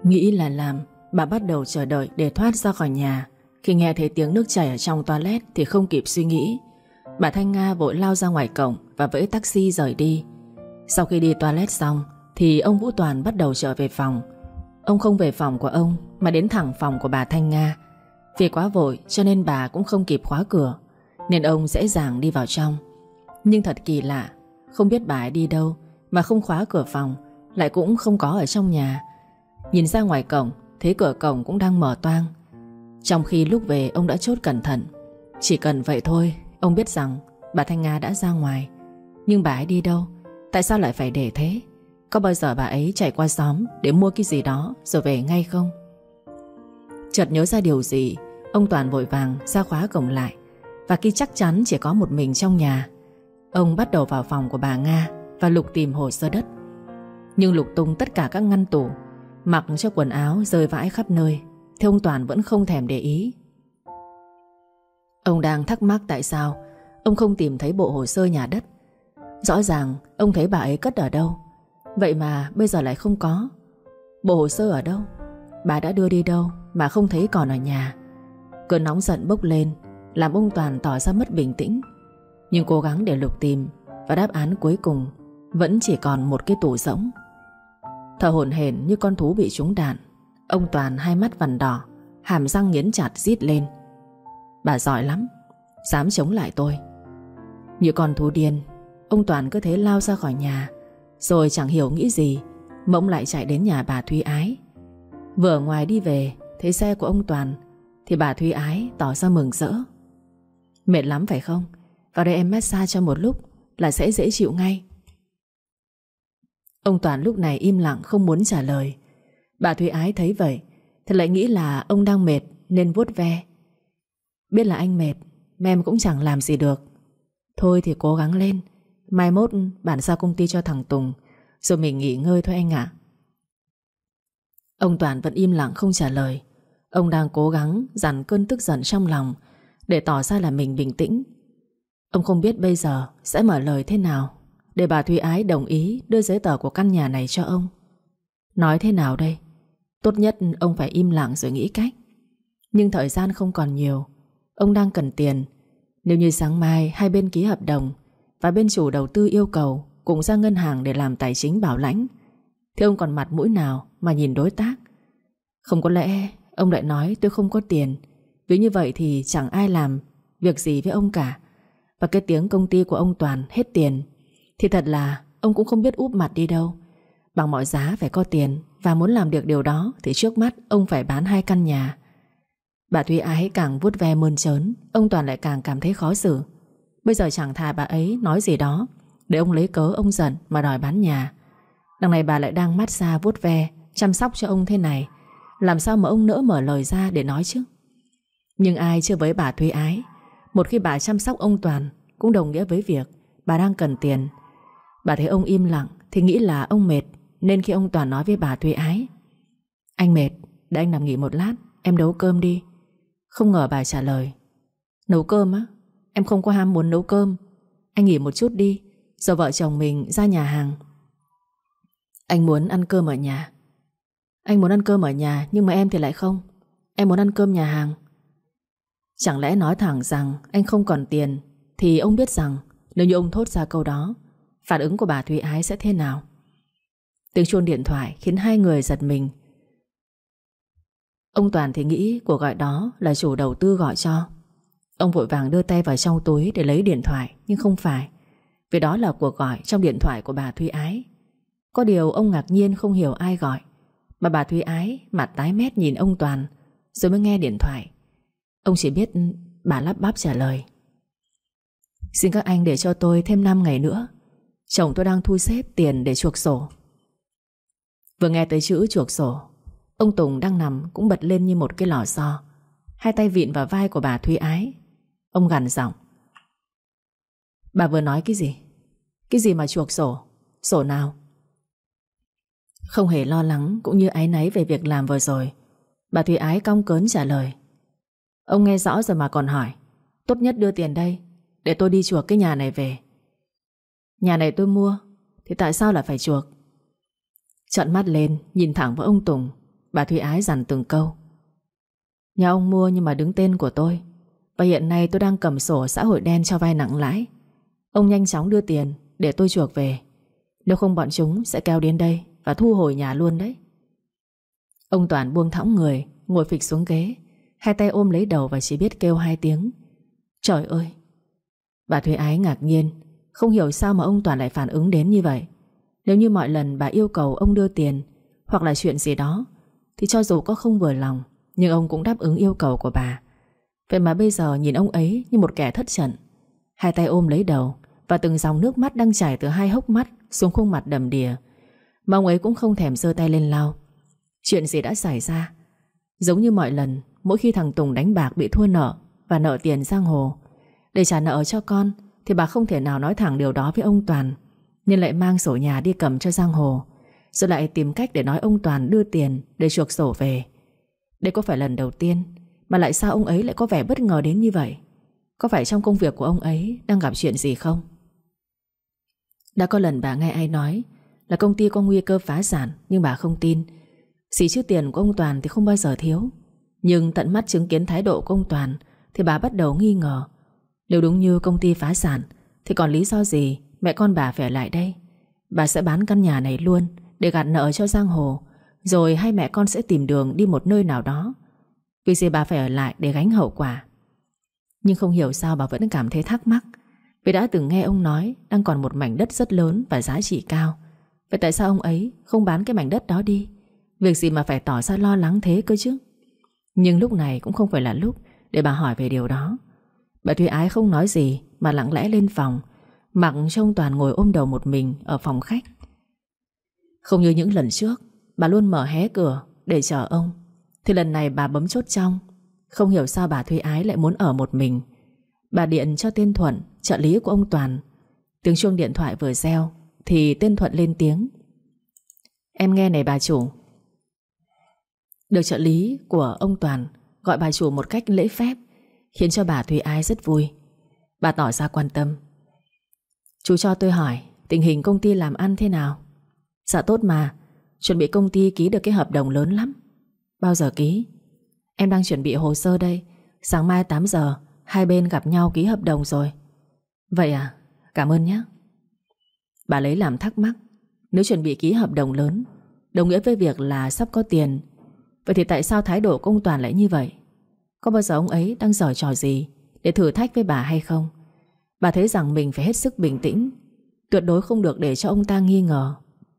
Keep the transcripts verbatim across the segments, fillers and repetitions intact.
Nghĩ là làm, bà bắt đầu chờ đợi để thoát ra khỏi nhà. Khi nghe thấy tiếng nước chảy ở trong toilet thì không kịp suy nghĩ. Bà Thanh Nga vội lao ra ngoài cổng và vẫy taxi rời đi. Sau khi đi toilet xong thì ông Vũ Toàn bắt đầu trở về phòng. Ông không về phòng của ông mà đến thẳng phòng của bà Thanh Nga. Vì quá vội cho nên bà cũng không kịp khóa cửa, nên ông dễ dàng đi vào trong. Nhưng thật kỳ lạ, không biết bà ấy đi đâu mà không khóa cửa phòng, lại cũng không có ở trong nhà. Nhìn ra ngoài cổng, thấy cửa cổng cũng đang mở toang, trong khi lúc về ông đã chốt cẩn thận. Chỉ cần vậy thôi, ông biết rằng bà Thanh Nga đã ra ngoài. Nhưng bà ấy đi đâu? Tại sao lại phải để thế? Có bao giờ bà ấy chạy qua xóm để mua cái gì đó rồi về ngay không? Chợt nhớ ra điều gì, ông Toàn vội vàng ra khóa cổng lại. Và khi chắc chắn chỉ có một mình trong nhà, ông bắt đầu vào phòng của bà Nga và lục tìm hồ sơ đất. Nhưng lục tung tất cả các ngăn tủ, mặc cho quần áo rơi vãi khắp nơi, thì ông Toàn vẫn không thèm để ý. Ông đang thắc mắc tại sao ông không tìm thấy bộ hồ sơ nhà đất. Rõ ràng ông thấy bà ấy cất ở đâu, vậy mà bây giờ lại không có. Bộ hồ sơ ở đâu? Bà đã đưa đi đâu mà không thấy còn ở nhà? Cơn nóng giận bốc lên, làm ông Toàn tỏ ra mất bình tĩnh. Nhưng cố gắng để lục tìm, và đáp án cuối cùng vẫn chỉ còn một cái tủ rỗng. Thở hổn hển như con thú bị trúng đạn, ông Toàn hai mắt vằn đỏ, hàm răng nghiến chặt rít lên: bà giỏi lắm, dám chống lại tôi. Như con thú điên, ông Toàn cứ thế lao ra khỏi nhà. Rồi chẳng hiểu nghĩ gì, mỗng lại chạy đến nhà bà Thúy Ái. Vừa ở ngoài đi về, thấy xe của ông Toàn thì bà Thúy Ái tỏ ra mừng rỡ: mệt lắm phải không? Vào đây em massage cho một lúc là sẽ dễ chịu ngay. Ông Toàn lúc này im lặng không muốn trả lời. Bà Thúy Ái thấy vậy thì lại nghĩ là ông đang mệt nên vuốt ve: biết là anh mệt mà em cũng chẳng làm gì được. Thôi thì cố gắng lên, mai mốt bản giao công ty cho thằng Tùng, rồi mình nghỉ ngơi thôi anh ạ. Ông Toàn vẫn im lặng không trả lời. Ông đang cố gắng dằn cơn tức giận trong lòng để tỏ ra là mình bình tĩnh. Ông không biết bây giờ sẽ mở lời thế nào để bà Thúy Ái đồng ý đưa giấy tờ của căn nhà này cho ông. Nói thế nào đây? Tốt nhất ông phải im lặng rồi nghĩ cách. Nhưng thời gian không còn nhiều, ông đang cần tiền. Nếu như sáng mai hai bên ký hợp đồng và bên chủ đầu tư yêu cầu cùng ra ngân hàng để làm tài chính bảo lãnh, thì ông còn mặt mũi nào mà nhìn đối tác? Không có lẽ ông lại nói tôi không có tiền, vì như vậy thì chẳng ai làm việc gì với ông cả. Và cái tiếng công ty của ông Toàn hết tiền thì thật là ông cũng không biết úp mặt đi đâu. Bằng mọi giá phải có tiền, và muốn làm được điều đó thì trước mắt ông phải bán hai căn nhà. Bà Thúy Ái càng vuốt ve mơn trớn, ông Toàn lại càng cảm thấy khó xử. Bây giờ chẳng thà bà ấy nói gì đó để ông lấy cớ ông giận mà đòi bán nhà. Đằng này bà lại đang massage vuốt ve, chăm sóc cho ông thế này, làm sao mà ông nỡ mở lời ra để nói chứ? Nhưng ai chưa với bà Thúy Ái, một khi bà chăm sóc ông Toàn cũng đồng nghĩa với việc bà đang cần tiền. Bà thấy ông im lặng thì nghĩ là ông mệt, nên khi ông Toàn nói với bà Thúy Ái: anh mệt, để anh nằm nghỉ một lát, em nấu cơm đi. Không ngờ bà trả lời: nấu cơm á? Em không có ham muốn nấu cơm. Anh nghỉ một chút đi, rồi vợ chồng mình ra nhà hàng. Anh muốn ăn cơm ở nhà. Anh muốn ăn cơm ở nhà, nhưng mà em thì lại không. Em muốn ăn cơm nhà hàng. Chẳng lẽ nói thẳng rằng anh không còn tiền, thì ông biết rằng nếu như ông thốt ra câu đó, phản ứng của bà Thúy Ái sẽ thế nào? Tiếng chuông điện thoại khiến hai người giật mình. Ông Toàn thì nghĩ cuộc gọi đó là chủ đầu tư gọi cho. Ông vội vàng đưa tay vào trong túi để lấy điện thoại, nhưng không phải, vì đó là cuộc gọi trong điện thoại của bà Thúy Ái. Có điều ông ngạc nhiên không hiểu ai gọi, mà bà Thúy Ái mặt tái mét nhìn ông Toàn, rồi mới nghe điện thoại. Ông chỉ biết bà lắp bắp trả lời: xin các anh để cho tôi thêm năm ngày nữa, chồng tôi đang thu xếp tiền để chuộc sổ. Vừa nghe tới chữ chuộc sổ, ông Tùng đang nằm cũng bật lên như một cái lò xo, hai tay vịn vào vai của bà Thúy Ái. Ông gằn giọng: bà vừa nói cái gì? Cái gì mà chuộc sổ? Sổ nào? Không hề lo lắng cũng như áy náy về việc làm vừa rồi, bà Thúy Ái cong cớn trả lời: ông nghe rõ rồi mà còn hỏi. Tốt nhất đưa tiền đây, để tôi đi chuộc cái nhà này về. Nhà này tôi mua, thì tại sao lại phải chuộc? Trợn mắt lên nhìn thẳng vào ông Tùng, Bà Thúy Ái dặn từng câu. Nhà ông mua nhưng mà đứng tên của tôi, và hiện nay tôi đang cầm sổ xã hội đen cho vay nặng lãi. Ông nhanh chóng đưa tiền để tôi chuộc về, nếu không bọn chúng sẽ kéo đến đây và thu hồi nhà luôn đấy. Ông Toàn buông thõng người, ngồi phịch xuống ghế, hai tay ôm lấy đầu và chỉ biết kêu hai tiếng trời ơi. Bà Thúy Ái ngạc nhiên, không hiểu sao mà ông Toàn lại phản ứng đến như vậy. Nếu như mọi lần bà yêu cầu ông đưa tiền hoặc là chuyện gì đó thì cho dù có không vừa lòng, nhưng ông cũng đáp ứng yêu cầu của bà. Vậy mà bây giờ nhìn ông ấy như một kẻ thất trận, hai tay ôm lấy đầu và từng dòng nước mắt đang chảy từ hai hốc mắt xuống khuôn mặt đầm đìa, mà ông ấy cũng không thèm giơ tay lên lau. Chuyện gì đã xảy ra? Giống như mọi lần, mỗi khi thằng Tùng đánh bạc bị thua nợ và nợ tiền giang hồ, để trả nợ cho con, thì bà không thể nào nói thẳng điều đó với ông Toàn, nhưng lại mang sổ nhà đi cầm cho giang hồ, rồi lại tìm cách để nói ông Toàn đưa tiền để chuộc sổ về. Đây có phải lần đầu tiên, mà lại sao ông ấy lại có vẻ bất ngờ đến như vậy? Có phải trong công việc của ông ấy đang gặp chuyện gì không? Đã có lần bà nghe ai nói là công ty có nguy cơ phá sản, nhưng bà không tin. Gì chứ tiền của ông Toàn thì không bao giờ thiếu. Nhưng tận mắt chứng kiến thái độ của ông Toàn thì bà bắt đầu nghi ngờ. Nếu đúng như công ty phá sản thì còn lý do gì mẹ con bà phải ở lại đây? Bà sẽ bán căn nhà này luôn để gạt nợ cho giang hồ, rồi hai mẹ con sẽ tìm đường đi một nơi nào đó. Vì gì bà phải ở lại để gánh hậu quả? Nhưng không hiểu sao bà vẫn cảm thấy thắc mắc, vì đã từng nghe ông nói đang còn một mảnh đất rất lớn và giá trị cao. Vậy tại sao ông ấy không bán cái mảnh đất đó đi? Việc gì mà phải tỏ ra lo lắng thế cơ chứ? Nhưng lúc này cũng không phải là lúc để bà hỏi về điều đó. Bà Thúy Ái không nói gì mà lặng lẽ lên phòng, mặc cho ông Toàn ngồi ôm đầu một mình ở phòng khách. Không như những lần trước, bà luôn mở hé cửa để chờ ông, thì lần này bà bấm chốt trong. Không hiểu sao bà Thúy Ái lại muốn ở một mình. Bà điện cho tên Thuận, trợ lý của ông Toàn. Tiếng chuông điện thoại vừa reo thì tên Thuận lên tiếng. Em nghe này bà chủ. Được trợ lý của ông Toàn gọi bà chủ một cách lễ phép, khiến cho bà Thúy Ái rất vui. Bà tỏ ra quan tâm. Chú cho tôi hỏi tình hình công ty làm ăn thế nào? Dạ tốt mà, chuẩn bị công ty ký được cái hợp đồng lớn lắm. Bao giờ ký? Em đang chuẩn bị hồ sơ đây. Sáng mai tám giờ hai bên gặp nhau ký hợp đồng rồi. Vậy à, cảm ơn nhé. Bà lấy làm thắc mắc. Nếu chuẩn bị ký hợp đồng lớn đồng nghĩa với việc là sắp có tiền, vậy thì tại sao thái độ của ông Toàn lại như vậy? Có bao giờ ông ấy đang giở trò gì để thử thách với bà hay không? Bà thấy rằng mình phải hết sức bình tĩnh, tuyệt đối không được để cho ông ta nghi ngờ.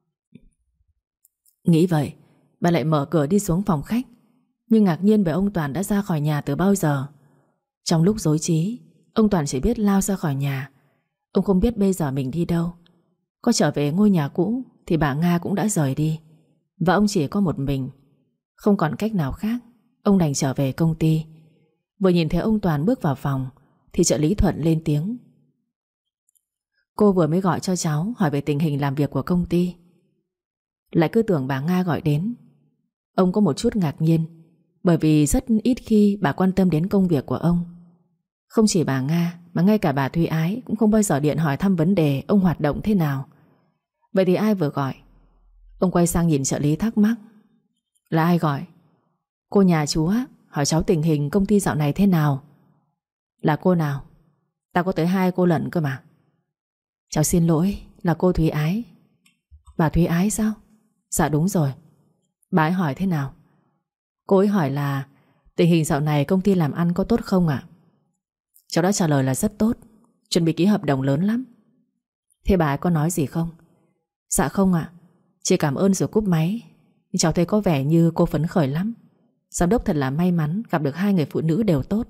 Nghĩ vậy, bà lại mở cửa đi xuống phòng khách, nhưng ngạc nhiên bởi ông Toàn đã ra khỏi nhà từ bao giờ. Trong lúc rối trí, ông Toàn chỉ biết lao ra khỏi nhà. Ông không biết bây giờ mình đi đâu. Có trở về ngôi nhà cũ thì bà Nga cũng đã rời đi, và ông chỉ có một mình. Không còn cách nào khác, ông đành trở về công ty. Vừa nhìn thấy ông Toàn bước vào phòng thì trợ lý Thuận lên tiếng. Cô vừa mới gọi cho cháu hỏi về tình hình làm việc của công ty. Lại cứ tưởng bà Nga gọi đến. Ông có một chút ngạc nhiên, bởi vì rất ít khi bà quan tâm đến công việc của ông. Không chỉ bà Nga mà ngay cả bà Thúy Ái cũng không bao giờ điện hỏi thăm vấn đề ông hoạt động thế nào. Vậy thì ai vừa gọi? Ông quay sang nhìn trợ lý thắc mắc. Là ai gọi? Cô nhà chú á, hỏi cháu tình hình công ty dạo này thế nào. Là cô nào? Tao có tới hai cô lận cơ mà. Cháu xin lỗi, là cô Thúy Ái. Bà Thúy Ái sao? Dạ đúng rồi. Bà ấy hỏi thế nào? Cô ấy hỏi là tình hình dạo này công ty làm ăn có tốt không ạ? Cháu đã trả lời là rất tốt, chuẩn bị ký hợp đồng lớn lắm. Thế bà ấy có nói gì không? Dạ không ạ, chỉ cảm ơn rồi cúp máy. Nhưng cháu thấy có vẻ như cô phấn khởi lắm. Giám đốc thật là may mắn gặp được hai người phụ nữ đều tốt.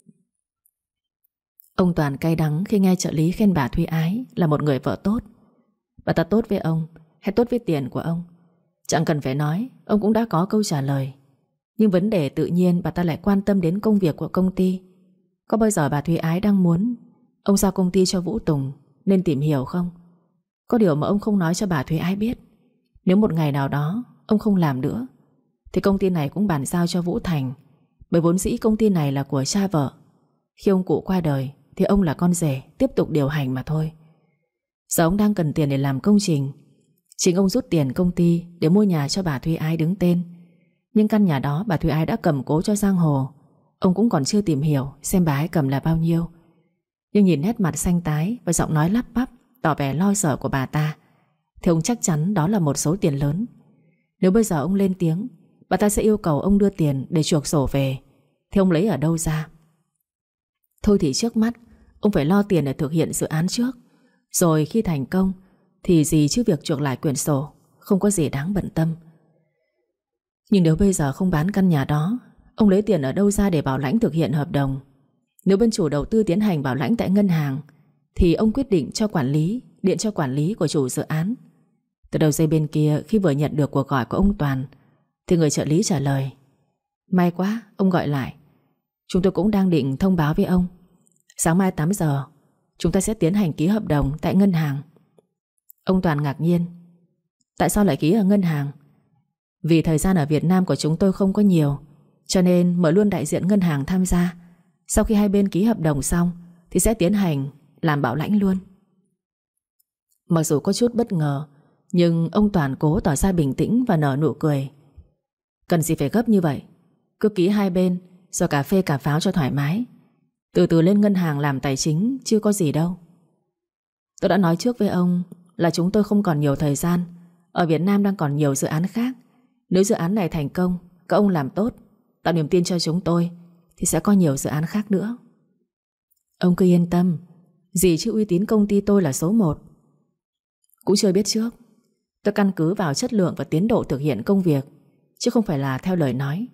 Ông Toàn cay đắng khi nghe trợ lý khen bà Thúy Ái là một người vợ tốt. Bà ta tốt với ông hay tốt với tiền của ông? Chẳng cần phải nói, ông cũng đã có câu trả lời. Nhưng vấn đề tự nhiên bà ta lại quan tâm đến công việc của công ty. Có bao giờ bà Thúy Ái đang muốn ông giao công ty cho Vũ Tùng nên tìm hiểu không? Có điều mà ông không nói cho bà Thúy Ái biết. Nếu một ngày nào đó ông không làm nữa thì công ty này cũng bàn giao cho Vũ Thành, bởi vốn dĩ công ty này là của cha vợ. Khi ông cụ qua đời thì ông là con rể tiếp tục điều hành mà thôi. Giờ ông đang cần tiền để làm công trình. Chính ông rút tiền công ty để mua nhà cho bà Thúy Ái đứng tên. Nhưng căn nhà đó bà Thúy Ái đã cầm cố cho giang hồ. Ông cũng còn chưa tìm hiểu xem bà ấy cầm là bao nhiêu. Nhưng nhìn nét mặt xanh tái và giọng nói lắp bắp tỏ vẻ lo sợ của bà ta thì ông chắc chắn đó là một số tiền lớn. Nếu bây giờ ông lên tiếng, bà ta sẽ yêu cầu ông đưa tiền để chuộc sổ về, thì ông lấy ở đâu ra? Thôi thì trước mắt ông phải lo tiền để thực hiện dự án trước. Rồi khi thành công thì gì chứ việc chuộc lại quyển sổ, không có gì đáng bận tâm. Nhưng nếu bây giờ không bán căn nhà đó, ông lấy tiền ở đâu ra để bảo lãnh thực hiện hợp đồng? Nếu bên chủ đầu tư tiến hành bảo lãnh tại ngân hàng thì ông quyết định cho quản lý điện cho quản lý của chủ dự án. Từ đầu dây bên kia, khi vừa nhận được cuộc gọi của ông Toàn thì người trợ lý trả lời: May quá, ông gọi lại. Chúng tôi cũng đang định thông báo với ông. Sáng mai tám giờ chúng ta sẽ tiến hành ký hợp đồng tại ngân hàng. Ông Toàn ngạc nhiên: Tại sao lại ký ở ngân hàng? Vì thời gian ở Việt Nam của chúng tôi không có nhiều, cho nên mời luôn đại diện ngân hàng tham gia. Sau khi hai bên ký hợp đồng xong thì sẽ tiến hành làm bảo lãnh luôn. Mặc dù có chút bất ngờ, nhưng ông Toàn cố tỏ ra bình tĩnh và nở nụ cười. Cần gì phải gấp như vậy, cứ ký hai bên rồi cà phê cà pháo cho thoải mái. Từ từ lên ngân hàng làm tài chính chứ có gì đâu. Tôi đã nói trước với ông là chúng tôi không còn nhiều thời gian. Ở Việt Nam đang còn nhiều dự án khác. Nếu dự án này thành công, các ông làm tốt, tạo niềm tin cho chúng tôi, thì sẽ có nhiều dự án khác nữa. Ông cứ yên tâm, gì chứ uy tín công ty tôi là số một. Cũng chưa biết trước, tôi căn cứ vào chất lượng và tiến độ thực hiện công việc, chứ không phải là theo lời nói.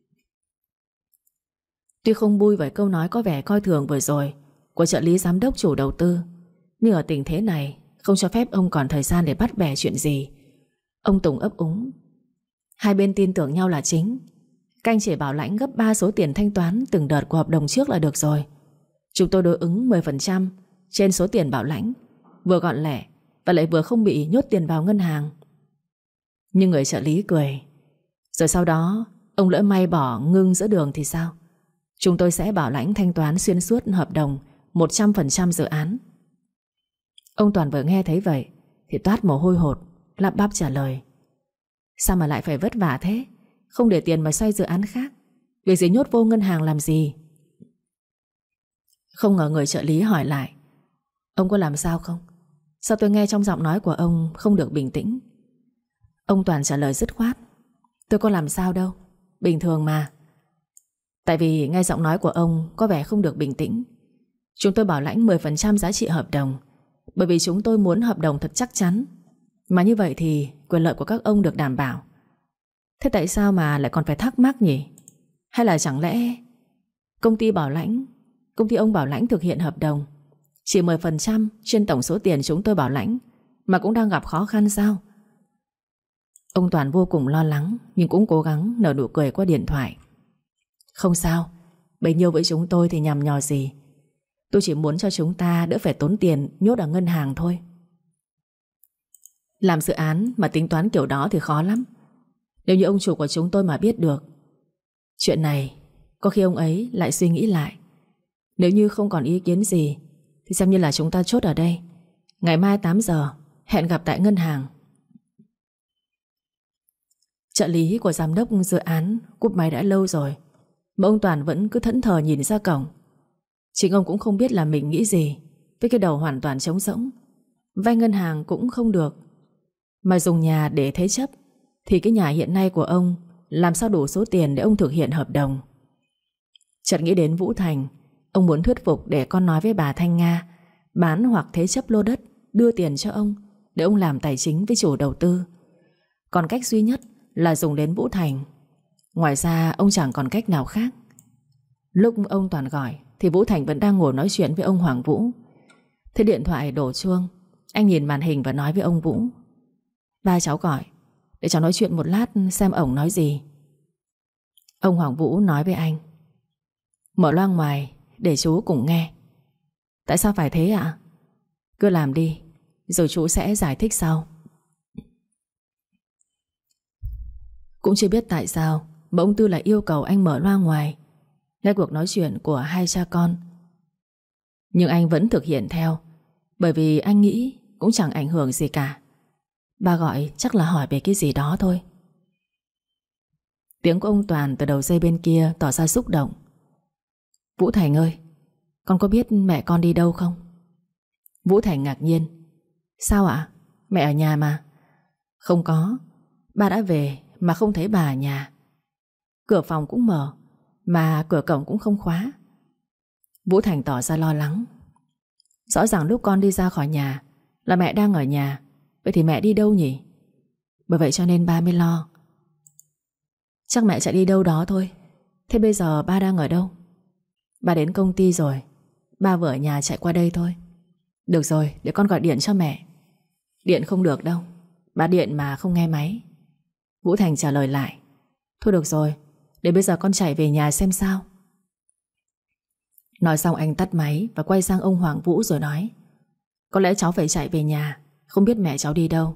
Tuy không vui với câu nói có vẻ coi thường vừa rồi của trợ lý giám đốc chủ đầu tư, nhưng ở tình thế này không cho phép ông còn thời gian để bắt bẻ chuyện gì. Ông Tùng ấp úng: Hai bên tin tưởng nhau là chính. Các anh chỉ bảo lãnh gấp ba số tiền thanh toán từng đợt của hợp đồng trước là được rồi. Chúng tôi đối ứng mười phần trăm trên số tiền bảo lãnh, vừa gọn lẹ và lại vừa không bị nhốt tiền vào ngân hàng. Nhưng người trợ lý cười: Rồi sau đó ông lỡ may bỏ ngưng giữa đường thì sao? Chúng tôi sẽ bảo lãnh thanh toán xuyên suốt hợp đồng một trăm phần trăm dự án. Ông Toàn vừa nghe thấy vậy thì toát mồ hôi hột, lắp bắp trả lời: Sao mà lại phải vất vả thế? Không để tiền mà xoay dự án khác, việc gì nhốt vô ngân hàng làm gì? Không ngờ người trợ lý hỏi lại: Ông có làm sao không? Sao tôi nghe trong giọng nói của ông không được bình tĩnh? Ông Toàn trả lời dứt khoát: Tôi có làm sao đâu, bình thường mà. Tại vì nghe giọng nói của ông có vẻ không được bình tĩnh. Chúng tôi bảo lãnh mười phần trăm giá trị hợp đồng, bởi vì chúng tôi muốn hợp đồng thật chắc chắn. Mà như vậy thì quyền lợi của các ông được đảm bảo. Thế tại sao mà lại còn phải thắc mắc nhỉ? Hay là chẳng lẽ công ty bảo lãnh Công ty ông bảo lãnh thực hiện hợp đồng chỉ mười phần trăm trên tổng số tiền chúng tôi bảo lãnh mà cũng đang gặp khó khăn sao? Ông Toàn vô cùng lo lắng, nhưng cũng cố gắng nở nụ cười qua điện thoại: Không sao, bấy nhiêu với chúng tôi thì nhằm nhò gì. Tôi chỉ muốn cho chúng ta đỡ phải tốn tiền nhốt ở ngân hàng thôi. Làm dự án mà tính toán kiểu đó thì khó lắm. Nếu như ông chủ của chúng tôi mà biết được chuyện này, có khi ông ấy lại suy nghĩ lại. Nếu như không còn ý kiến gì thì xem như là chúng ta chốt ở đây. Ngày mai tám giờ hẹn gặp tại ngân hàng. Trợ lý của giám đốc dự án cúp máy đã lâu rồi, mà ông Toàn vẫn cứ thẫn thờ nhìn ra cổng. Chính ông cũng không biết là mình nghĩ gì với cái đầu hoàn toàn trống rỗng. Vay ngân hàng cũng không được, mà dùng nhà để thế chấp thì cái nhà hiện nay của ông làm sao đủ số tiền để ông thực hiện hợp đồng. Chợt nghĩ đến Vũ Thành, ông muốn thuyết phục để con nói với bà Thanh Nga bán hoặc thế chấp lô đất, đưa tiền cho ông để ông làm tài chính với chủ đầu tư. Còn cách duy nhất là dùng đến Vũ Thành. Ngoài ra ông chẳng còn cách nào khác. Lúc ông Toàn gọi thì Vũ Thành vẫn đang ngồi nói chuyện với ông Hoàng Vũ. Thế điện thoại đổ chuông, anh nhìn màn hình và nói với ông Vũ: Ba cháu gọi, để cháu nói chuyện một lát xem ổng nói gì. Ông Hoàng Vũ nói với anh: Mở loa ngoài để chú cùng nghe. Tại sao phải thế ạ? Cứ làm đi, rồi chú sẽ giải thích sau. Cũng chưa biết tại sao mà ông Tư lại yêu cầu anh mở loa ngoài nghe cuộc nói chuyện của hai cha con. Nhưng anh vẫn thực hiện theo, bởi vì anh nghĩ cũng chẳng ảnh hưởng gì cả. Ba gọi chắc là hỏi về cái gì đó thôi. Tiếng của ông Toàn từ đầu dây bên kia tỏ ra xúc động. Vũ Thành ơi, con có biết mẹ con đi đâu không? Vũ Thành ngạc nhiên. Sao ạ? Mẹ ở nhà mà. Không có, ba đã về mà không thấy bà ở nhà. Cửa phòng cũng mở, mà cửa cổng cũng không khóa. Vũ Thành tỏ ra lo lắng. Rõ ràng lúc con đi ra khỏi nhà là mẹ đang ở nhà. Vậy thì mẹ đi đâu nhỉ? Bởi vậy cho nên ba mới lo. Chắc mẹ chạy đi đâu đó thôi. Thế bây giờ ba đang ở đâu? Ba đến công ty rồi. Ba vừa ở nhà chạy qua đây thôi. Được rồi, để con gọi điện cho mẹ. Điện không được đâu, ba điện mà không nghe máy. Vũ Thành trả lời lại. Thôi được rồi, để bây giờ con chạy về nhà xem sao. Nói xong anh tắt máy và quay sang ông Hoàng Vũ rồi nói. Có lẽ cháu phải chạy về nhà, không biết mẹ cháu đi đâu.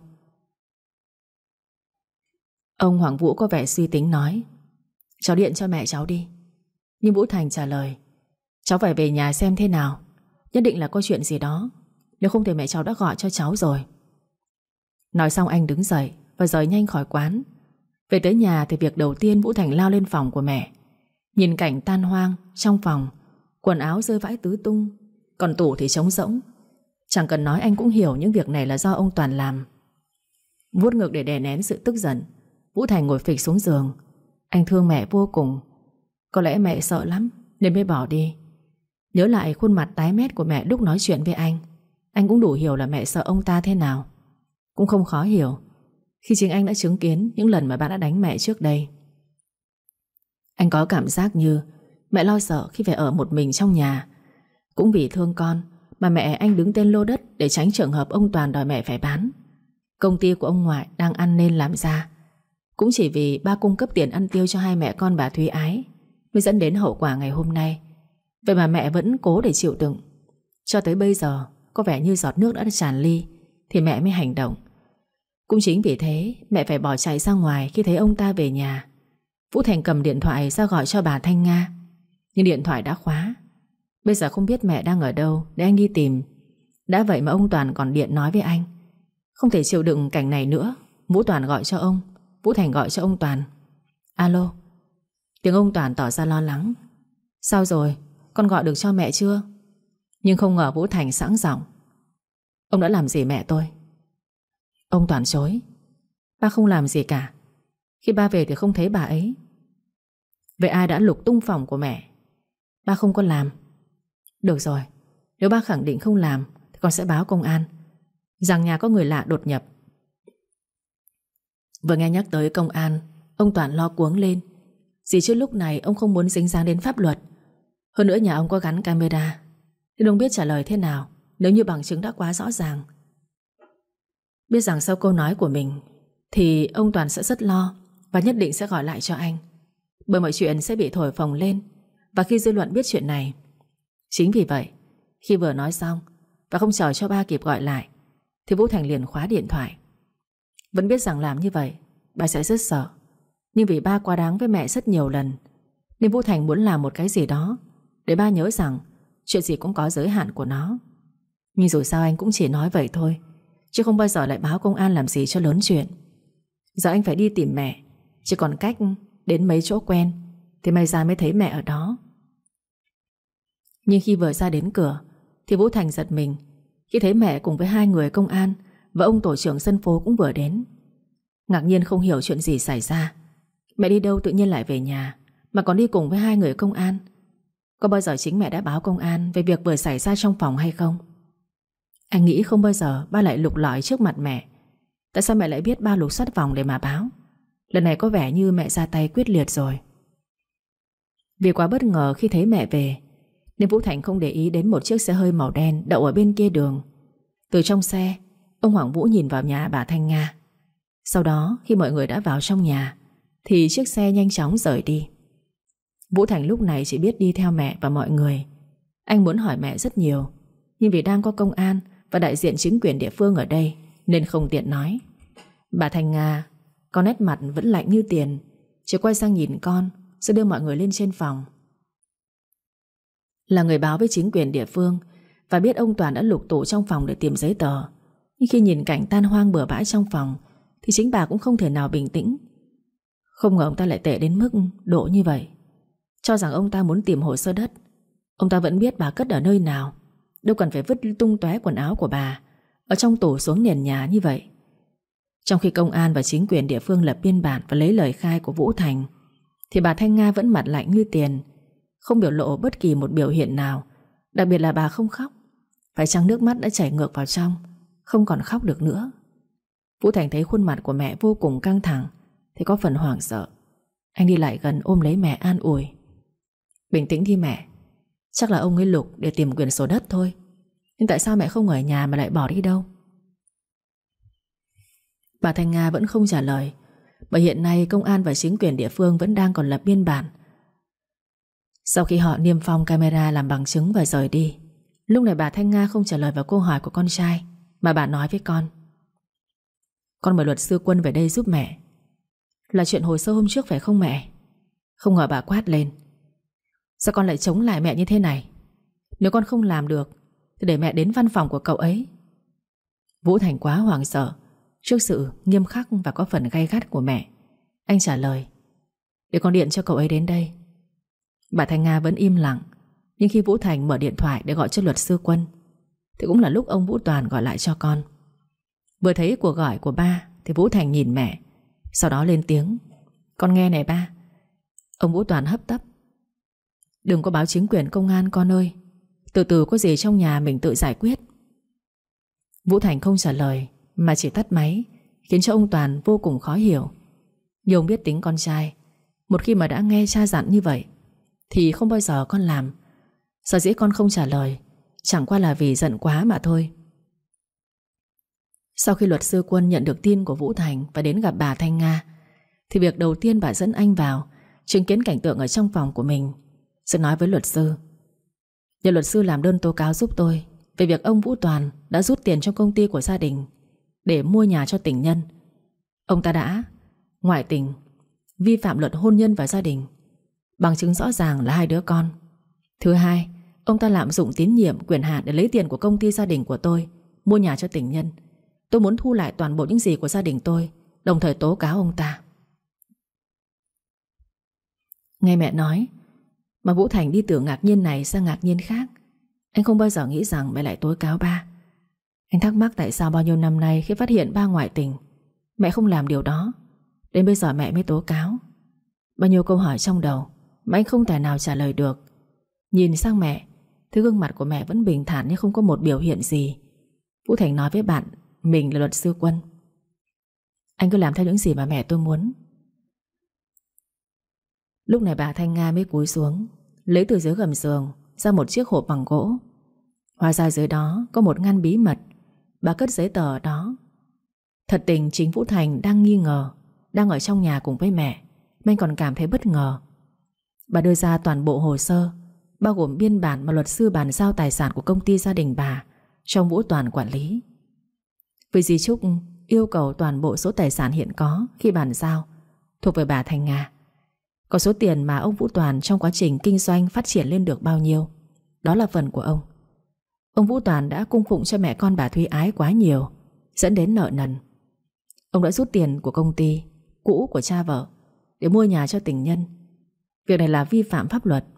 Ông Hoàng Vũ có vẻ suy tính nói. Cháu điện cho mẹ cháu đi. Nhưng Vũ Thành trả lời. Cháu phải về nhà xem thế nào. Nhất định là có chuyện gì đó. Nếu không thì mẹ cháu đã gọi cho cháu rồi. Nói xong anh đứng dậy và rời nhanh khỏi quán. Về tới nhà thì việc đầu tiên Vũ Thành lao lên phòng của mẹ. Nhìn cảnh tan hoang trong phòng, quần áo rơi vãi tứ tung, còn tủ thì trống rỗng. Chẳng cần nói anh cũng hiểu những việc này là do ông Toàn làm. Vuốt ngực để đè nén sự tức giận, Vũ Thành ngồi phịch xuống giường. Anh thương mẹ vô cùng. Có lẽ mẹ sợ lắm nên mới bỏ đi. Nhớ lại khuôn mặt tái mét của mẹ lúc nói chuyện với anh, anh cũng đủ hiểu là mẹ sợ ông ta thế nào. Cũng không khó hiểu khi chính anh đã chứng kiến những lần mà bà đã đánh mẹ trước đây. Anh có cảm giác như mẹ lo sợ khi phải ở một mình trong nhà. Cũng vì thương con mà mẹ anh đứng tên lô đất để tránh trường hợp ông Toàn đòi mẹ phải bán. Công ty của ông ngoại đang ăn nên làm ra. Cũng chỉ vì ba cung cấp tiền ăn tiêu cho hai mẹ con bà Thúy Ái mới dẫn đến hậu quả ngày hôm nay. Vậy mà mẹ vẫn cố để chịu đựng. Cho tới bây giờ có vẻ như giọt nước đã tràn ly thì mẹ mới hành động. Cũng chính vì thế mẹ phải bỏ chạy ra ngoài khi thấy ông ta về nhà. Vũ Thành cầm điện thoại ra gọi cho bà Thanh Nga, nhưng điện thoại đã khóa. Bây giờ không biết mẹ đang ở đâu để anh đi tìm. Đã vậy mà ông Toàn còn điện nói với anh. Không thể chịu đựng cảnh này nữa, Vũ Toàn gọi cho ông. Vũ Thành gọi cho ông Toàn. Alo. Tiếng ông Toàn tỏ ra lo lắng. Sao rồi, con gọi được cho mẹ chưa? Nhưng không ngờ Vũ Thành sẵn giọng. Ông đã làm gì mẹ tôi? Ông Toàn chối. Ba không làm gì cả. Khi ba về thì không thấy bà ấy. Vậy ai đã lục tung phòng của mẹ? Ba không có làm. Được rồi, nếu ba khẳng định không làm thì con sẽ báo công an rằng nhà có người lạ đột nhập. Vừa nghe nhắc tới công an, ông Toàn lo cuống lên. Gì chứ lúc này ông không muốn dính dáng đến pháp luật. Hơn nữa nhà ông có gắn camera nên ông biết trả lời thế nào nếu như bằng chứng đã quá rõ ràng. Biết rằng sau câu nói của mình thì ông Toàn sẽ rất lo và nhất định sẽ gọi lại cho anh, bởi mọi chuyện sẽ bị thổi phồng lên và khi dư luận biết chuyện này. Chính vì vậy, khi vừa nói xong và không chờ cho ba kịp gọi lại thì Vũ Thành liền khóa điện thoại. Vẫn biết rằng làm như vậy bà sẽ rất sợ, nhưng vì ba quá đáng với mẹ rất nhiều lần nên Vũ Thành muốn làm một cái gì đó để ba nhớ rằng chuyện gì cũng có giới hạn của nó. Nhưng dù sao anh cũng chỉ nói vậy thôi, chứ không bao giờ lại báo công an làm gì cho lớn chuyện. Giờ anh phải đi tìm mẹ, chỉ còn cách đến mấy chỗ quen thì may ra mới thấy mẹ ở đó. Nhưng khi vừa ra đến cửa thì Vũ Thành giật mình khi thấy mẹ cùng với hai người công an và ông tổ trưởng sân phố cũng vừa đến. Ngạc nhiên không hiểu chuyện gì xảy ra. Mẹ đi đâu tự nhiên lại về nhà mà còn đi cùng với hai người công an? Có bao giờ chính mẹ đã báo công an về việc vừa xảy ra trong phòng hay không? Anh nghĩ không bao giờ ba lại lục lọi trước mặt mẹ. Tại sao mẹ lại biết ba lục soát phòng để mà báo? Lần này có vẻ như mẹ ra tay quyết liệt rồi. Vì quá bất ngờ khi thấy mẹ về nên Vũ Thành không để ý đến một chiếc xe hơi màu đen đậu ở bên kia đường. Từ trong xe, ông Hoàng Vũ nhìn vào nhà bà Thanh Nga. Sau đó khi mọi người đã vào trong nhà thì chiếc xe nhanh chóng rời đi. Vũ Thành lúc này chỉ biết đi theo mẹ và mọi người. Anh muốn hỏi mẹ rất nhiều, nhưng vì đang có công an và đại diện chính quyền địa phương ở đây nên không tiện nói. Bà Thanh Nga có nét mặt vẫn lạnh như tiền, chỉ quay sang nhìn con rồi đưa mọi người lên trên phòng. Là người báo với chính quyền địa phương và biết ông Toàn đã lục tủ trong phòng để tìm giấy tờ, nhưng khi nhìn cảnh tan hoang bừa bãi trong phòng thì chính bà cũng không thể nào bình tĩnh. Không ngờ ông ta lại tệ đến mức độ như vậy. Cho rằng ông ta muốn tìm hồ sơ đất, ông ta vẫn biết bà cất ở nơi nào. Đâu cần phải vứt tung tóe quần áo của bà ở trong tủ xuống nền nhà như vậy. Trong khi công an và chính quyền địa phương lập biên bản và lấy lời khai của Vũ Thành, thì bà Thanh Nga vẫn mặt lạnh như tiền, không biểu lộ bất kỳ một biểu hiện nào. Đặc biệt là bà không khóc. Phải chăng nước mắt đã chảy ngược vào trong, không còn khóc được nữa. Vũ Thành thấy khuôn mặt của mẹ vô cùng căng thẳng thì có phần hoảng sợ. Anh đi lại gần ôm lấy mẹ an ủi. Bình tĩnh đi mẹ. Chắc là ông ấy lục để tìm quyền sổ đất thôi. Nhưng tại sao mẹ không ở nhà mà lại bỏ đi đâu? Bà Thanh Nga vẫn không trả lời, bởi hiện nay công an và chính quyền địa phương vẫn đang còn lập biên bản. Sau khi họ niêm phong camera làm bằng chứng và rời đi, lúc này bà Thanh Nga không trả lời vào câu hỏi của con trai, mà bà nói với con. Con mời luật sư Quân về đây giúp mẹ. Là chuyện hồi sơ hôm trước phải không mẹ? Không ngờ bà quát lên. Sao con lại chống lại mẹ như thế này? Nếu con không làm được thì để mẹ đến văn phòng của cậu ấy. Vũ Thành quá hoảng sợ trước sự nghiêm khắc và có phần gay gắt của mẹ. Anh trả lời. Để con điện cho cậu ấy đến đây. Bà Thanh Nga vẫn im lặng. Nhưng khi Vũ Thành mở điện thoại để gọi cho luật sư Quân, thì cũng là lúc ông Vũ Toàn gọi lại cho con. Vừa thấy cuộc gọi của ba thì Vũ Thành nhìn mẹ, sau đó lên tiếng. Con nghe này ba. Ông Vũ Toàn hấp tấp. Đừng có báo chính quyền công an con ơi. Từ từ có gì trong nhà mình tự giải quyết. Vũ Thành không trả lời mà chỉ tắt máy, khiến cho ông Toàn vô cùng khó hiểu. Nhưng ông biết tính con trai, một khi mà đã nghe cha dặn như vậy thì không bao giờ con làm. Sở dĩ con không trả lời chẳng qua là vì giận quá mà thôi. Sau khi luật sư Quân nhận được tin của Vũ Thành và đến gặp bà Thanh Nga, thì việc đầu tiên bà dẫn anh vào chứng kiến cảnh tượng ở trong phòng của mình, rồi nói với luật sư. Nhờ luật sư làm đơn tố cáo giúp tôi về việc ông Vũ Toàn đã rút tiền trong công ty của gia đình để mua nhà cho tình nhân. Ông ta đã ngoại tình, vi phạm luật hôn nhân và gia đình, bằng chứng rõ ràng là hai đứa con. Thứ hai, ông ta lạm dụng tín nhiệm quyền hạn để lấy tiền của công ty gia đình của tôi mua nhà cho tình nhân. Tôi muốn thu lại toàn bộ những gì của gia đình tôi, đồng thời tố cáo ông ta. Nghe mẹ nói mà Vũ Thành đi từ ngạc nhiên này sang ngạc nhiên khác. Anh không bao giờ nghĩ rằng mẹ lại tố cáo ba. Anh thắc mắc tại sao bao nhiêu năm nay khi phát hiện ba ngoại tình, mẹ không làm điều đó. Đến bây giờ mẹ mới tố cáo. Bao nhiêu câu hỏi trong đầu mà anh không thể nào trả lời được. Nhìn sang mẹ, thứ gương mặt của mẹ vẫn bình thản nhưng không có một biểu hiện gì. Vũ Thành nói với bạn mình là luật sư Quân. Anh cứ làm theo những gì mà mẹ tôi muốn. Lúc này bà Thanh Nga mới cúi xuống, lấy từ dưới gầm giường ra một chiếc hộp bằng gỗ. Hóa ra dưới đó có một ngăn bí mật. Bà cất giấy tờ ở đó. Thật tình chính Vũ Thành đang nghi ngờ, đang ở trong nhà cùng với mẹ, mình còn cảm thấy bất ngờ. Bà đưa ra toàn bộ hồ sơ, bao gồm biên bản mà luật sư bàn giao tài sản của công ty gia đình bà trong Vũ Toàn quản lý. Vì di chúc yêu cầu toàn bộ số tài sản hiện có khi bàn giao thuộc về bà Thanh Nga. Có số tiền mà ông Vũ Toàn trong quá trình kinh doanh phát triển lên được bao nhiêu, đó là phần của ông. Ông Vũ Toàn đã cung phụng cho mẹ con bà Thúy Ái quá nhiều, dẫn đến nợ nần. Ông đã rút tiền của công ty cũ của cha vợ để mua nhà cho tình nhân. Việc này là vi phạm pháp luật.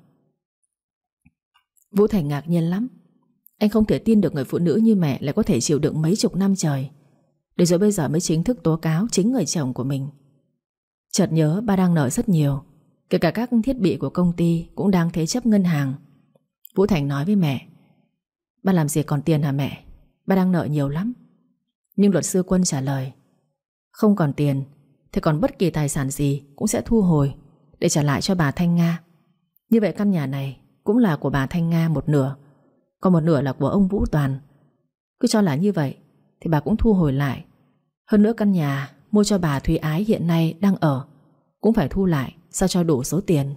Vũ Thành ngạc nhiên lắm. Anh không thể tin được người phụ nữ như mẹ lại có thể chịu đựng mấy chục năm trời, để rồi bây giờ mới chính thức tố cáo chính người chồng của mình. Chợt nhớ ba đang nợ rất nhiều, kể cả các thiết bị của công ty cũng đang thế chấp ngân hàng. Vũ Thành nói với mẹ. Ba làm gì còn tiền hả mẹ? Ba đang nợ nhiều lắm. Nhưng luật sư Quân trả lời. Không còn tiền thì còn bất kỳ tài sản gì cũng sẽ thu hồi để trả lại cho bà Thanh Nga. Như vậy căn nhà này cũng là của bà Thanh Nga một nửa, còn một nửa là của ông Vũ Toàn. Cứ cho là như vậy thì bà cũng thu hồi lại. Hơn nữa căn nhà mua cho bà Thúy Ái hiện nay đang ở cũng phải thu lại sao cho đủ số tiền.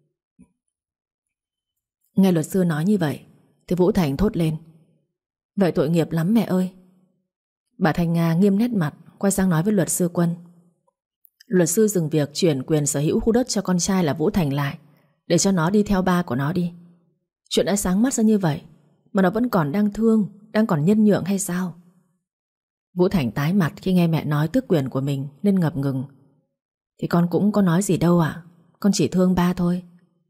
Nghe luật sư nói như vậy thì Vũ Thành thốt lên. Vậy tội nghiệp lắm mẹ ơi. Bà Thanh Nga nghiêm nét mặt, quay sang nói với luật sư Quân. Luật sư dừng việc chuyển quyền sở hữu khu đất cho con trai là Vũ Thành lại, để cho nó đi theo ba của nó đi. Chuyện đã sáng mắt ra như vậy mà nó vẫn còn đang thương, đang còn nhân nhượng hay sao? Vũ Thành tái mặt khi nghe mẹ nói tước quyền của mình nên ngập ngừng. Thì con cũng có nói gì đâu ạ. Con chỉ thương ba thôi.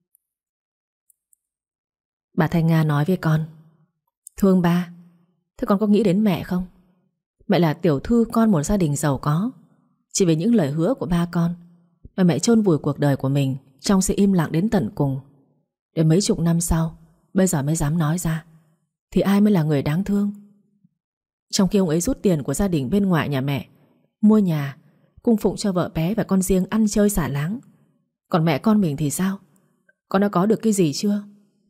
Bà Thanh Nga nói với con: Thương ba? Thế con có nghĩ đến mẹ không? Mẹ là tiểu thư con một gia đình giàu có. Chỉ vì những lời hứa của ba con mà mẹ chôn vùi cuộc đời của mình trong sự im lặng đến tận cùng. Đến mấy chục năm sau, bây giờ mới dám nói ra, thì ai mới là người đáng thương? Trong khi ông ấy rút tiền của gia đình bên ngoại nhà mẹ, mua nhà, cung phụng cho vợ bé và con riêng ăn chơi xả láng, còn mẹ con mình thì sao? Con đã có được cái gì chưa?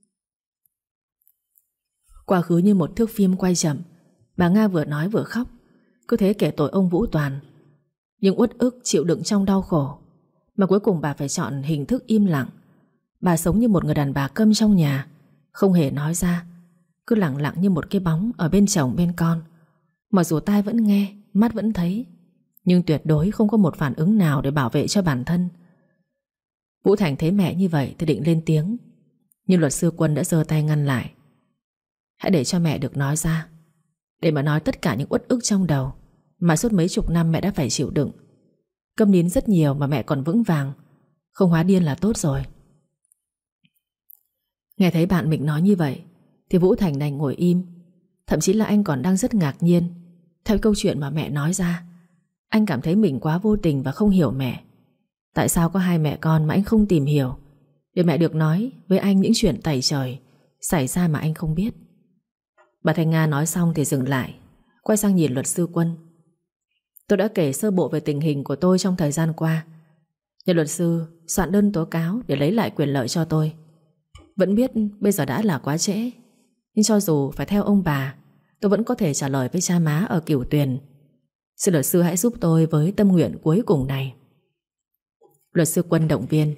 Quá khứ như một thước phim quay chậm, bà Nga vừa nói vừa khóc, cứ thế kể tội ông Vũ Toàn. Nhưng uất ức chịu đựng trong đau khổ, mà cuối cùng bà phải chọn hình thức im lặng. Bà sống như một người đàn bà câm trong nhà, không hề nói ra, cứ lặng lặng như một cái bóng ở bên chồng bên con. Mặc dù tai vẫn nghe, mắt vẫn thấy, nhưng tuyệt đối không có một phản ứng nào để bảo vệ cho bản thân. Vũ Thành thấy mẹ như vậy thì định lên tiếng, nhưng luật sư Quân đã giơ tay ngăn lại. Hãy để cho mẹ được nói ra, để mà nói tất cả những uất ức trong đầu mà suốt mấy chục năm mẹ đã phải chịu đựng. Câm nín rất nhiều mà mẹ còn vững vàng, không hóa điên là tốt rồi. Nghe thấy bạn mình nói như vậy thì Vũ Thành đành ngồi im. Thậm chí là anh còn đang rất ngạc nhiên theo câu chuyện mà mẹ nói ra. Anh cảm thấy mình quá vô tình và không hiểu mẹ. Tại sao có hai mẹ con mà anh không tìm hiểu, để mẹ được nói với anh những chuyện tày trời xảy ra mà anh không biết. Bà Thanh Nga nói xong thì dừng lại, quay sang nhìn luật sư Quân. Tôi đã kể sơ bộ về tình hình của tôi trong thời gian qua. Nhờ luật sư soạn đơn tố cáo để lấy lại quyền lợi cho tôi. Vẫn biết bây giờ đã là quá trễ, nhưng cho dù phải theo ông bà, tôi vẫn có thể trả lời với cha má ở Cửu Tuyền. Xin luật sư hãy giúp tôi với tâm nguyện cuối cùng này. Luật sư Quân động viên.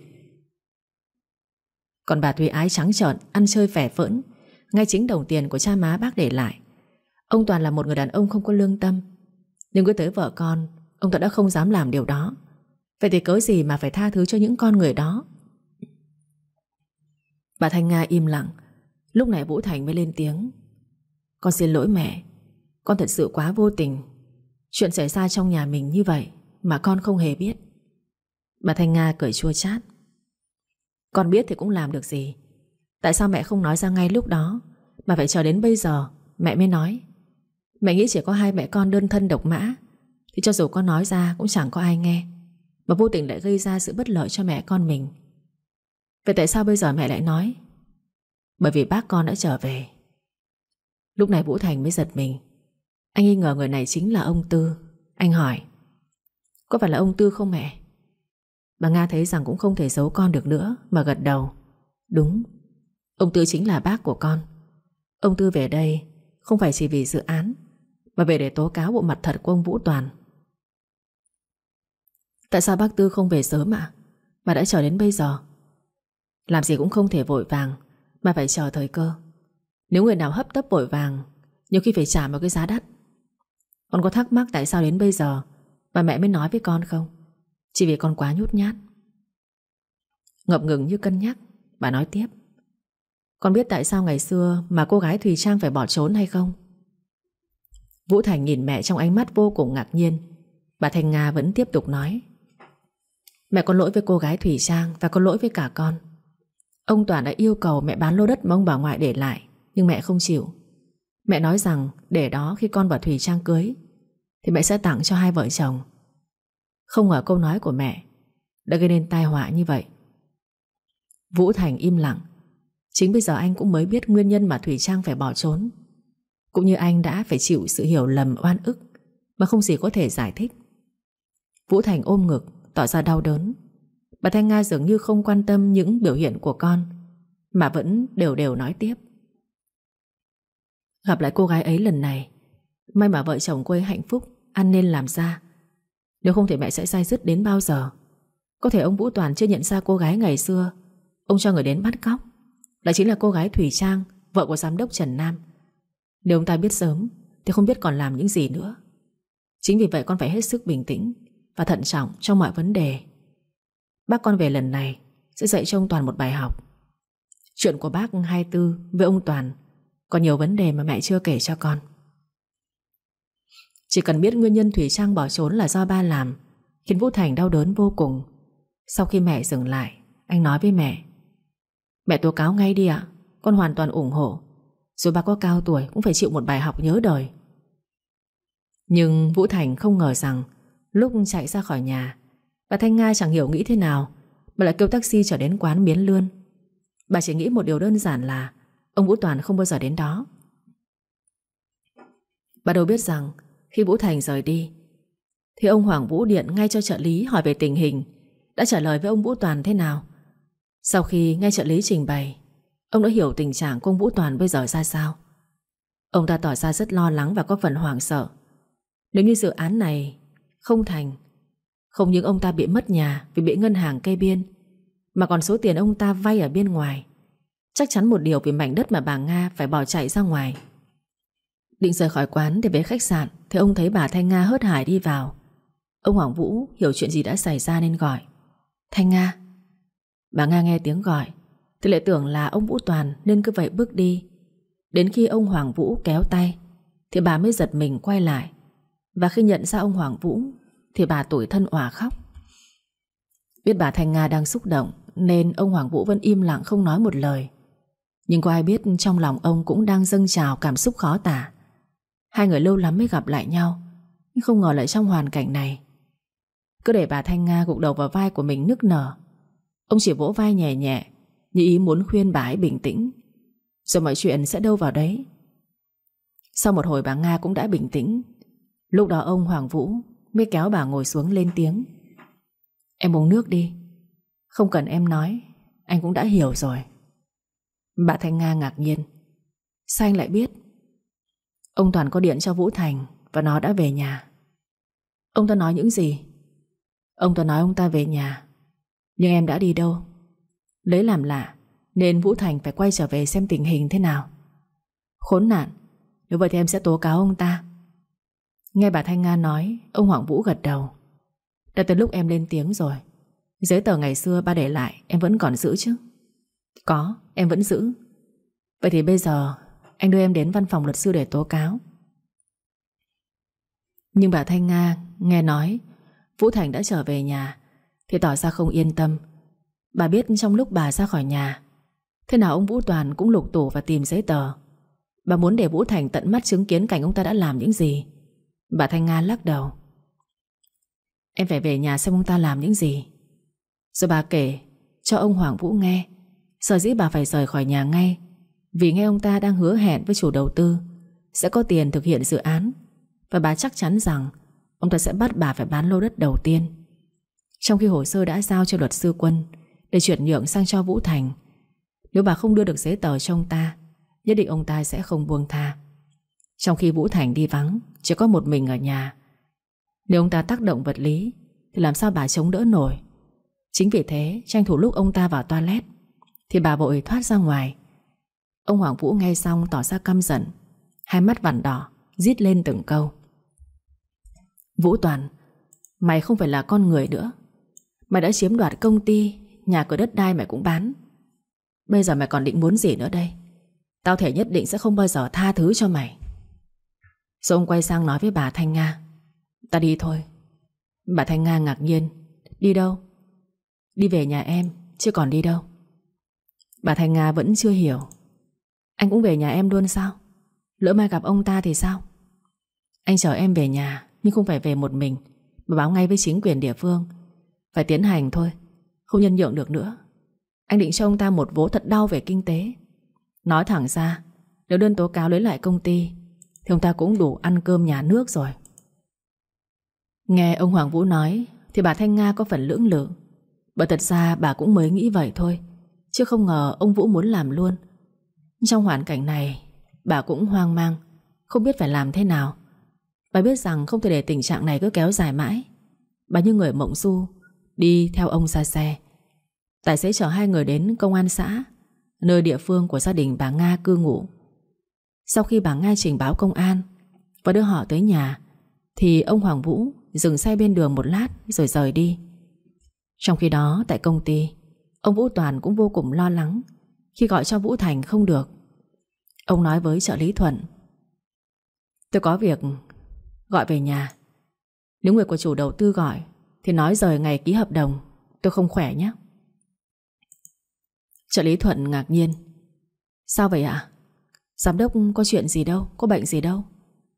Còn bà Thúy Ái trắng trợn ăn chơi phẻ phỡn ngay chính đồng tiền của cha má bác để lại. Ông Toàn là một người đàn ông không có lương tâm, nhưng cứ tới vợ con, ông ta đã không dám làm điều đó. Vậy thì cớ gì mà phải tha thứ cho những con người đó? Bà Thanh Nga im lặng. Lúc này Vũ Thành mới lên tiếng. Con xin lỗi mẹ, con thật sự quá vô tình. Chuyện xảy ra trong nhà mình như vậy mà con không hề biết. Bà Thanh Nga cười chua chát. Con biết thì cũng làm được gì. Tại sao mẹ không nói ra ngay lúc đó, mà phải chờ đến bây giờ mẹ mới nói? Mẹ nghĩ chỉ có hai mẹ con đơn thân độc mã thì cho dù con nói ra cũng chẳng có ai nghe, mà vô tình lại gây ra sự bất lợi cho mẹ con mình. Vậy tại sao bây giờ mẹ lại nói? Bởi vì bác con đã trở về. Lúc này Vũ Thành mới giật mình. Anh nghi ngờ người này chính là ông Tư. Anh hỏi: Có phải là ông Tư không mẹ? Bà Nga thấy rằng cũng không thể giấu con được nữa, mà gật đầu. Đúng, ông Tư chính là bác của con. Ông Tư về đây không phải chỉ vì dự án, mà về để tố cáo bộ mặt thật của ông Vũ Toàn. Tại sao bác Tư không về sớm ạ? Mà đã chờ đến bây giờ. Làm gì cũng không thể vội vàng, mà phải chờ thời cơ. Nếu người nào hấp tấp vội vàng, nhiều khi phải trả một cái giá đắt. Con có thắc mắc tại sao đến bây giờ mà mẹ mới nói với con không? Chỉ vì con quá nhút nhát. Ngập ngừng như cân nhắc, bà nói tiếp. Con biết tại sao ngày xưa mà cô gái Thùy Trang phải bỏ trốn hay không? Vũ Thành nhìn mẹ trong ánh mắt vô cùng ngạc nhiên. Bà Thanh Nga vẫn tiếp tục nói. Mẹ có lỗi với cô gái Thùy Trang và có lỗi với cả con. Ông Toàn đã yêu cầu mẹ bán lô đất mà ông bà ngoại để lại, nhưng mẹ không chịu. Mẹ nói rằng để đó khi con và Thùy Trang cưới thì mẹ sẽ tặng cho hai vợ chồng. Không ngờ câu nói của mẹ đã gây nên tai họa như vậy. Vũ Thành im lặng. Chính bây giờ anh cũng mới biết nguyên nhân mà Thùy Trang phải bỏ trốn, cũng như anh đã phải chịu sự hiểu lầm oan ức mà không gì có thể giải thích. Vũ Thành ôm ngực tỏ ra đau đớn. Bà Thanh Nga dường như không quan tâm những biểu hiện của con, mà vẫn đều đều nói tiếp. Gặp lại cô gái ấy lần này, may mà vợ chồng cô ấy hạnh phúc, ăn nên làm ra. Nếu không thì mẹ sẽ day dứt đến bao giờ. Có thể ông Vũ Toàn chưa nhận ra cô gái ngày xưa ông cho người đến bắt cóc lại chính là cô gái Thùy Trang, vợ của giám đốc Trần Nam. Nếu ông ta biết sớm thì không biết còn làm những gì nữa. Chính vì vậy con phải hết sức bình tĩnh và thận trọng trong mọi vấn đề. Bác con về lần này sẽ dạy cho ông Toàn một bài học. Chuyện của bác hai tư với ông Toàn còn nhiều vấn đề mà mẹ chưa kể cho con. Chỉ cần biết nguyên nhân Thùy Trang bỏ trốn là do ba làm khiến Vũ Thành đau đớn vô cùng. Sau khi mẹ dừng lại, anh nói với mẹ: Mẹ tố cáo ngay đi ạ, con hoàn toàn ủng hộ. Dù bà có cao tuổi cũng phải chịu một bài học nhớ đời. Nhưng Vũ Thành không ngờ rằng lúc chạy ra khỏi nhà, bà Thanh Nga chẳng hiểu nghĩ thế nào bà lại kêu taxi trở đến quán Miến Lươn. Bà chỉ nghĩ một điều đơn giản là ông Vũ Toàn không bao giờ đến đó. Bà đâu biết rằng khi Vũ Thành rời đi thì ông Hoàng Vũ điện ngay cho trợ lý hỏi về tình hình, đã trả lời với ông Vũ Toàn thế nào. Sau khi nghe trợ lý trình bày, ông đã hiểu tình trạng của ông Vũ Toàn bây giờ ra sao. Ông ta tỏ ra rất lo lắng và có phần hoảng sợ. Nếu như dự án này không thành, không những ông ta bị mất nhà vì bị ngân hàng kê biên, mà còn số tiền ông ta vay ở bên ngoài. Chắc chắn một điều vì mảnh đất mà bà Nga phải bỏ chạy ra ngoài. Định rời khỏi quán để về khách sạn thì ông thấy bà Thanh Nga hớt hải đi vào. Ông Hoàng Vũ hiểu chuyện gì đã xảy ra nên gọi: Thanh Nga. Bà Nga nghe tiếng gọi thì lại tưởng là ông Vũ Toàn nên cứ vậy bước đi. Đến khi ông Hoàng Vũ kéo tay thì bà mới giật mình quay lại. Và khi nhận ra ông Hoàng Vũ thì bà tủi thân òa khóc. Biết bà Thanh Nga đang xúc động nên ông Hoàng Vũ vẫn im lặng không nói một lời. Nhưng có ai biết trong lòng ông cũng đang dâng trào cảm xúc khó tả. Hai người lâu lắm mới gặp lại nhau, nhưng không ngờ lại trong hoàn cảnh này. Cứ để bà Thanh Nga gục đầu vào vai của mình nức nở. Ông chỉ vỗ vai nhẹ nhẹ, như ý muốn khuyên bà ấy bình tĩnh, rồi mọi chuyện sẽ đâu vào đấy. Sau một hồi bà Nga cũng đã bình tĩnh. Lúc đó ông Hoàng Vũ mới kéo bà ngồi xuống lên tiếng: Em uống nước đi. Không cần em nói, anh cũng đã hiểu rồi. Bà Thanh Nga ngạc nhiên: Sao anh lại biết? Ông Toàn có điện cho Vũ Thành và nó đã về nhà. Ông ta nói những gì? Ông ta nói ông ta về nhà, nhưng em đã đi đâu? Lấy làm lạ nên Vũ Thành phải quay trở về xem tình hình thế nào. Khốn nạn, nếu vậy thì em sẽ tố cáo ông ta. Nghe bà Thanh Nga nói, ông Hoàng Vũ gật đầu. Đã tới lúc em lên tiếng rồi. Giấy tờ ngày xưa ba để lại em vẫn còn giữ chứ? Có, em vẫn giữ. Vậy thì bây giờ anh đưa em đến văn phòng luật sư để tố cáo. Nhưng bà Thanh Nga nghe nói Vũ Thành đã trở về nhà thì tỏ ra không yên tâm. Bà biết trong lúc bà ra khỏi nhà, thế nào ông Vũ Toàn cũng lục tủ và tìm giấy tờ. Bà muốn để Vũ Thành tận mắt chứng kiến cảnh ông ta đã làm những gì. Bà Thanh Nga lắc đầu: Em phải về nhà xem ông ta làm những gì. Rồi bà kể cho ông Hoàng Vũ nghe sở dĩ bà phải rời khỏi nhà ngay vì nghe ông ta đang hứa hẹn với chủ đầu tư sẽ có tiền thực hiện dự án. Và bà chắc chắn rằng ông ta sẽ bắt bà phải bán lô đất đầu tiên, trong khi hồ sơ đã giao cho luật sư Quân để chuyển nhượng sang cho Vũ Thành. Nếu bà không đưa được giấy tờ cho ông ta, nhất định ông ta sẽ không buông tha. Trong khi Vũ Thành đi vắng, chỉ có một mình ở nhà, nếu ông ta tác động vật lý thì làm sao bà chống đỡ nổi. Chính vì thế, tranh thủ lúc ông ta vào toilet thì bà vội thoát ra ngoài. Ông Hoàng Vũ nghe xong tỏ ra căm giận, hai mắt vằn đỏ, rít lên từng câu: Vũ Toàn, mày không phải là con người nữa. Mày đã chiếm đoạt công ty, nhà cửa đất đai mày cũng bán. Bây giờ mày còn định muốn gì nữa đây? Tao thể nhất định sẽ không bao giờ tha thứ cho mày. Rồi ông quay sang nói với bà Thanh Nga: Ta đi thôi. Bà Thanh Nga ngạc nhiên: Đi đâu? Đi về nhà em, chứ còn đi đâu. Bà Thanh Nga vẫn chưa hiểu. Anh cũng về nhà em luôn sao? Lỡ mai gặp ông ta thì sao? Anh chở em về nhà, nhưng không phải về một mình, mà báo ngay với chính quyền địa phương. Phải tiến hành thôi, không nhân nhượng được nữa. Anh định cho ông ta một vố thật đau về kinh tế. Nói thẳng ra, nếu đơn tố cáo lấy lại công ty thì ông ta cũng đủ ăn cơm nhà nước rồi. Nghe ông Hoàng Vũ nói thì bà Thanh Nga có phần lưỡng lự. Bởi thật ra bà cũng mới nghĩ vậy thôi, chứ không ngờ ông Vũ muốn làm luôn. Trong hoàn cảnh này, bà cũng hoang mang, không biết phải làm thế nào. Bà biết rằng không thể để tình trạng này cứ kéo dài mãi. Bà như người mộng du, đi theo ông ra xe. Tài xế chở hai người đến công an xã, nơi địa phương của gia đình bà Nga cư ngụ. Sau khi bà Nga trình báo công an và đưa họ tới nhà, thì ông Hoàng Vũ dừng xe bên đường một lát rồi rời đi. Trong khi đó tại công ty, ông Vũ Toàn cũng vô cùng lo lắng khi gọi cho Vũ Thành không được. Ông nói với trợ lý Thuận: Tôi có việc gọi về nhà. Nếu người của chủ đầu tư gọi thì nói rời ngày ký hợp đồng. Tôi không khỏe nhé. Trợ lý Thuận ngạc nhiên. Sao vậy ạ? Giám đốc có chuyện gì đâu, có bệnh gì đâu.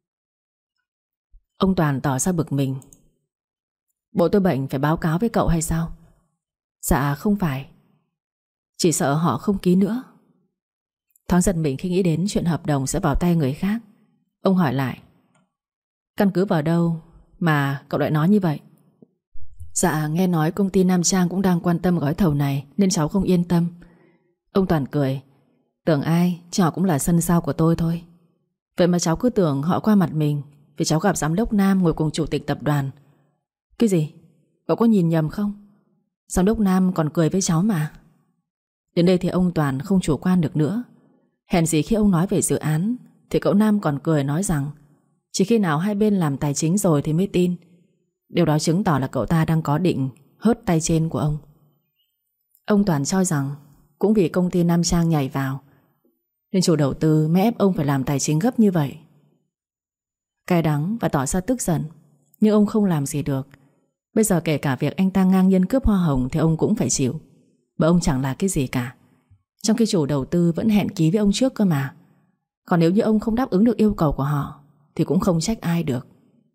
Ông Toàn tỏ ra bực mình. Bộ tôi bệnh phải báo cáo với cậu hay sao? Dạ không phải, chỉ sợ họ không ký nữa. Thoáng giật mình khi nghĩ đến chuyện hợp đồng sẽ vào tay người khác. Ông hỏi lại. Căn cứ vào đâu mà cậu lại nói như vậy? Dạ nghe nói công ty Nam Trang cũng đang quan tâm gói thầu này, nên cháu không yên tâm. Ông Toàn cười. Tưởng ai, chứ họ cũng là sân sau của tôi thôi. Vậy mà cháu cứ tưởng họ qua mặt mình vì cháu gặp giám đốc Nam ngồi cùng chủ tịch tập đoàn. Cái gì? Cậu có nhìn nhầm không? Giám đốc Nam còn cười với cháu mà. Đến đây thì ông Toàn không chủ quan được nữa. Hèn gì khi ông nói về dự án thì cậu Nam còn cười nói rằng chỉ khi nào hai bên làm tài chính rồi thì mới tin. Điều đó chứng tỏ là cậu ta đang có định hớt tay trên của ông. Ông Toàn cho rằng cũng vì công ty Nam Trang nhảy vào nên chủ đầu tư mới ép ông phải làm tài chính gấp như vậy. Cay đắng và tỏ ra tức giận, nhưng ông không làm gì được. Bây giờ kể cả việc anh ta ngang nhiên cướp hoa hồng thì ông cũng phải chịu, bởi ông chẳng là cái gì cả. Trong khi chủ đầu tư vẫn hẹn ký với ông trước cơ mà. Còn nếu như ông không đáp ứng được yêu cầu của họ thì cũng không trách ai được.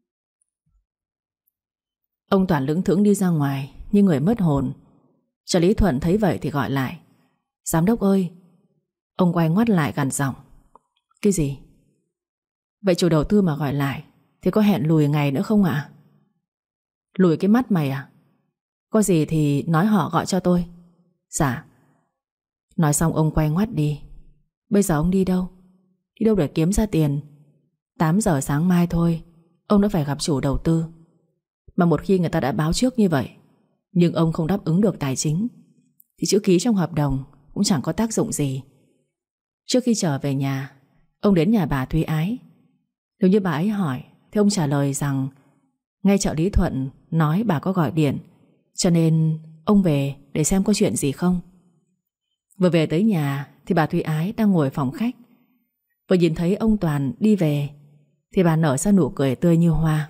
Ông Toàn lững thững đi ra ngoài như người mất hồn. Trợ lý Thuận thấy vậy thì gọi lại. Giám đốc ơi. Ông quay ngoắt lại gằn giọng. Cái gì? Vậy chủ đầu tư mà gọi lại thì có hẹn lùi ngày nữa không ạ? Lùi cái mắt mày à? Có gì thì nói họ gọi cho tôi. Dạ. Nói xong ông quay ngoắt đi. Bây giờ ông đi đâu? Đi đâu để kiếm ra tiền? Tám giờ sáng mai thôi ông đã phải gặp chủ đầu tư. Mà một khi người ta đã báo trước như vậy nhưng ông không đáp ứng được tài chính thì chữ ký trong hợp đồng cũng chẳng có tác dụng gì. Trước khi trở về nhà, ông đến nhà bà Thúy Ái. Nếu như bà ấy hỏi thì ông trả lời rằng ngay trợ lý Thuận nói bà có gọi điện, cho nên ông về để xem có chuyện gì không. Vừa về tới nhà thì bà Thúy Ái đang ngồi phòng khách. Vừa nhìn thấy ông Toàn đi về thì bà nở ra nụ cười tươi như hoa.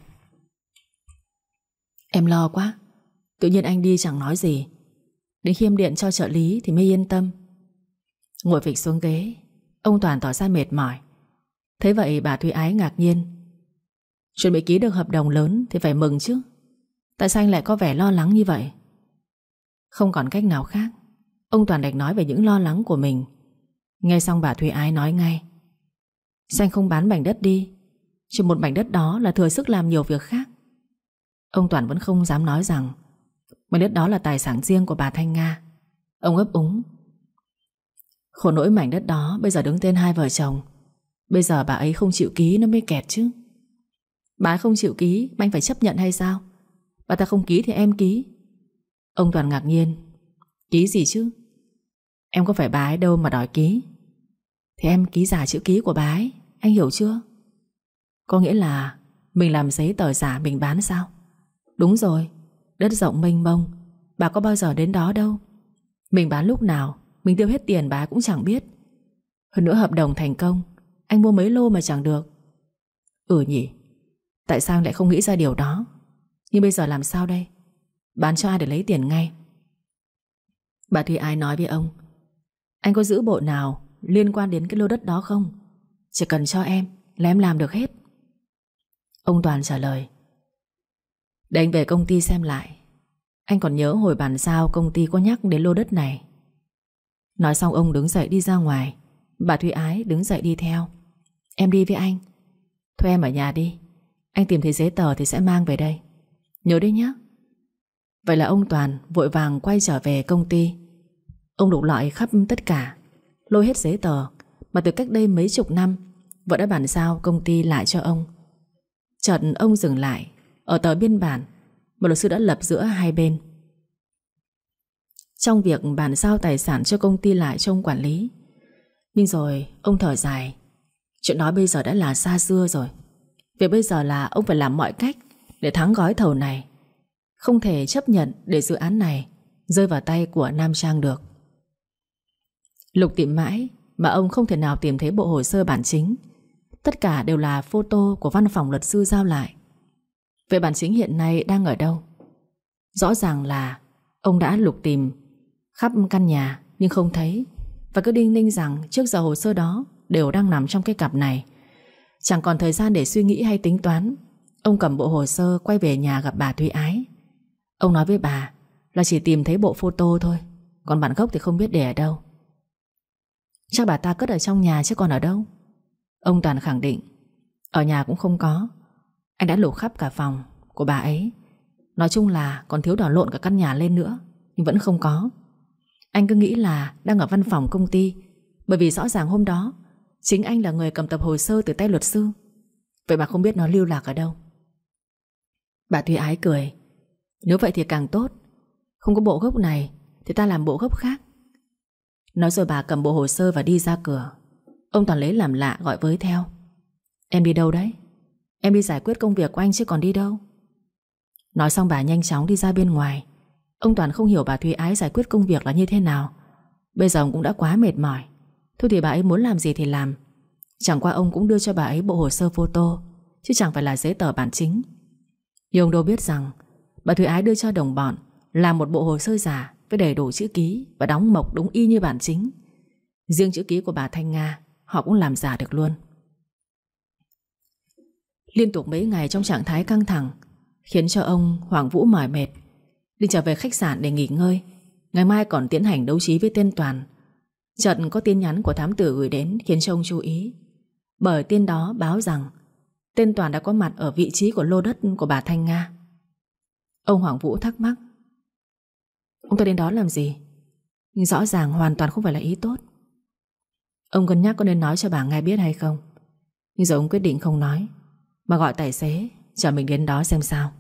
Em lo quá, tự nhiên anh đi chẳng nói gì. Đến khi em điện cho trợ lý thì mới yên tâm. Ngồi phịch xuống ghế, ông Toàn tỏ ra mệt mỏi. Thế vậy bà Thúy Ái ngạc nhiên. Chuẩn bị ký được hợp đồng lớn thì phải mừng chứ. Tại sao anh lại có vẻ lo lắng như vậy? Không còn cách nào khác, ông Toàn đành nói về những lo lắng của mình. Nghe xong bà Thúy Ái nói ngay. Sao anh không bán mảnh đất đi? Chỉ một mảnh đất đó là thừa sức làm nhiều việc khác. Ông Toàn vẫn không dám nói rằng mảnh đất đó là tài sản riêng của bà Thanh Nga. Ông ấp úng. Khổ nỗi mảnh đất đó bây giờ đứng tên hai vợ chồng. Bây giờ bà ấy không chịu ký nó mới kẹt chứ. Bà ấy không chịu ký mà anh phải chấp nhận hay sao? Bà ta không ký thì em ký. Ông Toàn ngạc nhiên. Ký gì chứ? Em có phải bà ấy đâu mà đòi ký. Thì em ký giả chữ ký của bà ấy. Anh hiểu chưa? Có nghĩa là mình làm giấy tờ giả mình bán sao? Đúng rồi. Đất rộng mênh mông, bà có bao giờ đến đó đâu. Mình bán lúc nào, mình tiêu hết tiền bà cũng chẳng biết. Hơn nữa hợp đồng thành công, anh mua mấy lô mà chẳng được. Ừ nhỉ. Tại sao anh lại không nghĩ ra điều đó? Nhưng bây giờ làm sao đây? Bán cho ai để lấy tiền ngay? Bà Thúy Ái nói với ông. Anh có giữ bộ nào liên quan đến cái lô đất đó không? Chỉ cần cho em là em làm được hết. Ông Toàn trả lời. Để anh về công ty xem lại. Anh còn nhớ hồi bàn giao công ty có nhắc đến lô đất này. Nói xong ông đứng dậy đi ra ngoài. Bà Thúy Ái đứng dậy đi theo. Em đi với anh. Thôi em ở nhà đi. Anh tìm thấy giấy tờ thì sẽ mang về đây. Nhớ đấy nhé. Vậy là ông Toàn vội vàng quay trở về công ty. Ông lục lọi khắp tất cả, lôi hết giấy tờ mà từ cách đây mấy chục năm vợ đã bàn giao công ty lại cho ông. Chợt ông dừng lại ở tờ biên bản mà luật sư đã lập giữa hai bên. Trong việc bàn giao tài sản cho công ty lại cho ông quản lý. Nhưng rồi ông thở dài. Chuyện đó bây giờ đã là xa xưa rồi. Việc bây giờ là ông phải làm mọi cách để thắng gói thầu này. Không thể chấp nhận để dự án này rơi vào tay của Nam Trang được. Lục tìm mãi mà ông không thể nào tìm thấy bộ hồ sơ bản chính. Tất cả đều là photo của văn phòng luật sư giao lại. Vậy bản chính hiện nay đang ở đâu? Rõ ràng là ông đã lục tìm khắp căn nhà nhưng không thấy, và cứ đinh ninh rằng trước giờ hồ sơ đó đều đang nằm trong cái cặp này. Chẳng còn thời gian để suy nghĩ hay tính toán, ông cầm bộ hồ sơ quay về nhà gặp bà Thúy Ái. Ông nói với bà là chỉ tìm thấy bộ photo thôi, còn bản gốc thì không biết để ở đâu. Chắc bà ta cất ở trong nhà chứ còn ở đâu. Ông Toàn khẳng định ở nhà cũng không có. Anh đã lục khắp cả phòng của bà ấy. Nói chung là còn thiếu đỏ lộn cả căn nhà lên nữa, nhưng vẫn không có. Anh cứ nghĩ là đang ở văn phòng công ty, bởi vì rõ ràng hôm đó chính anh là người cầm tập hồ sơ từ tay luật sư. Vậy mà không biết nó lưu lạc ở đâu. Bà Thúy Ái cười. Nếu vậy thì càng tốt. Không có bộ gốc này thì ta làm bộ gốc khác. Nói rồi bà cầm bộ hồ sơ và đi ra cửa. Ông Toàn lấy làm lạ gọi với theo. Em đi đâu đấy? Em đi giải quyết công việc của anh chứ còn đi đâu. Nói xong bà nhanh chóng đi ra bên ngoài. Ông Toàn không hiểu bà Thúy Ái giải quyết công việc là như thế nào. Bây giờ ông cũng đã quá mệt mỏi. Thôi thì bà ấy muốn làm gì thì làm. Chẳng qua ông cũng đưa cho bà ấy bộ hồ sơ photo, chứ chẳng phải là giấy tờ bản chính. Nhưng ông đâu biết rằng bà Thúy Ái đưa cho đồng bọn làm một bộ hồ sơ giả với đầy đủ chữ ký và đóng mộc đúng y như bản chính. Riêng chữ ký của bà Thanh Nga họ cũng làm giả được luôn. Liên tục mấy ngày trong trạng thái căng thẳng khiến cho ông Hoàng Vũ mỏi mệt. Đi trở về khách sạn để nghỉ ngơi. Ngày mai còn tiến hành đấu trí với tên Toàn. Chợt có tin nhắn của thám tử gửi đến khiến cho ông chú ý. Bởi tin đó báo rằng tên Toàn đã có mặt ở vị trí của lô đất của bà Thanh Nga. Ông Hoàng Vũ thắc mắc. Ông ta đến đó làm gì? Nhưng rõ ràng hoàn toàn không phải là ý tốt. Ông cân nhắc có nên nói cho bà nghe biết hay không. Nhưng rồi ông quyết định không nói, mà gọi tài xế chở mình đến đó xem sao.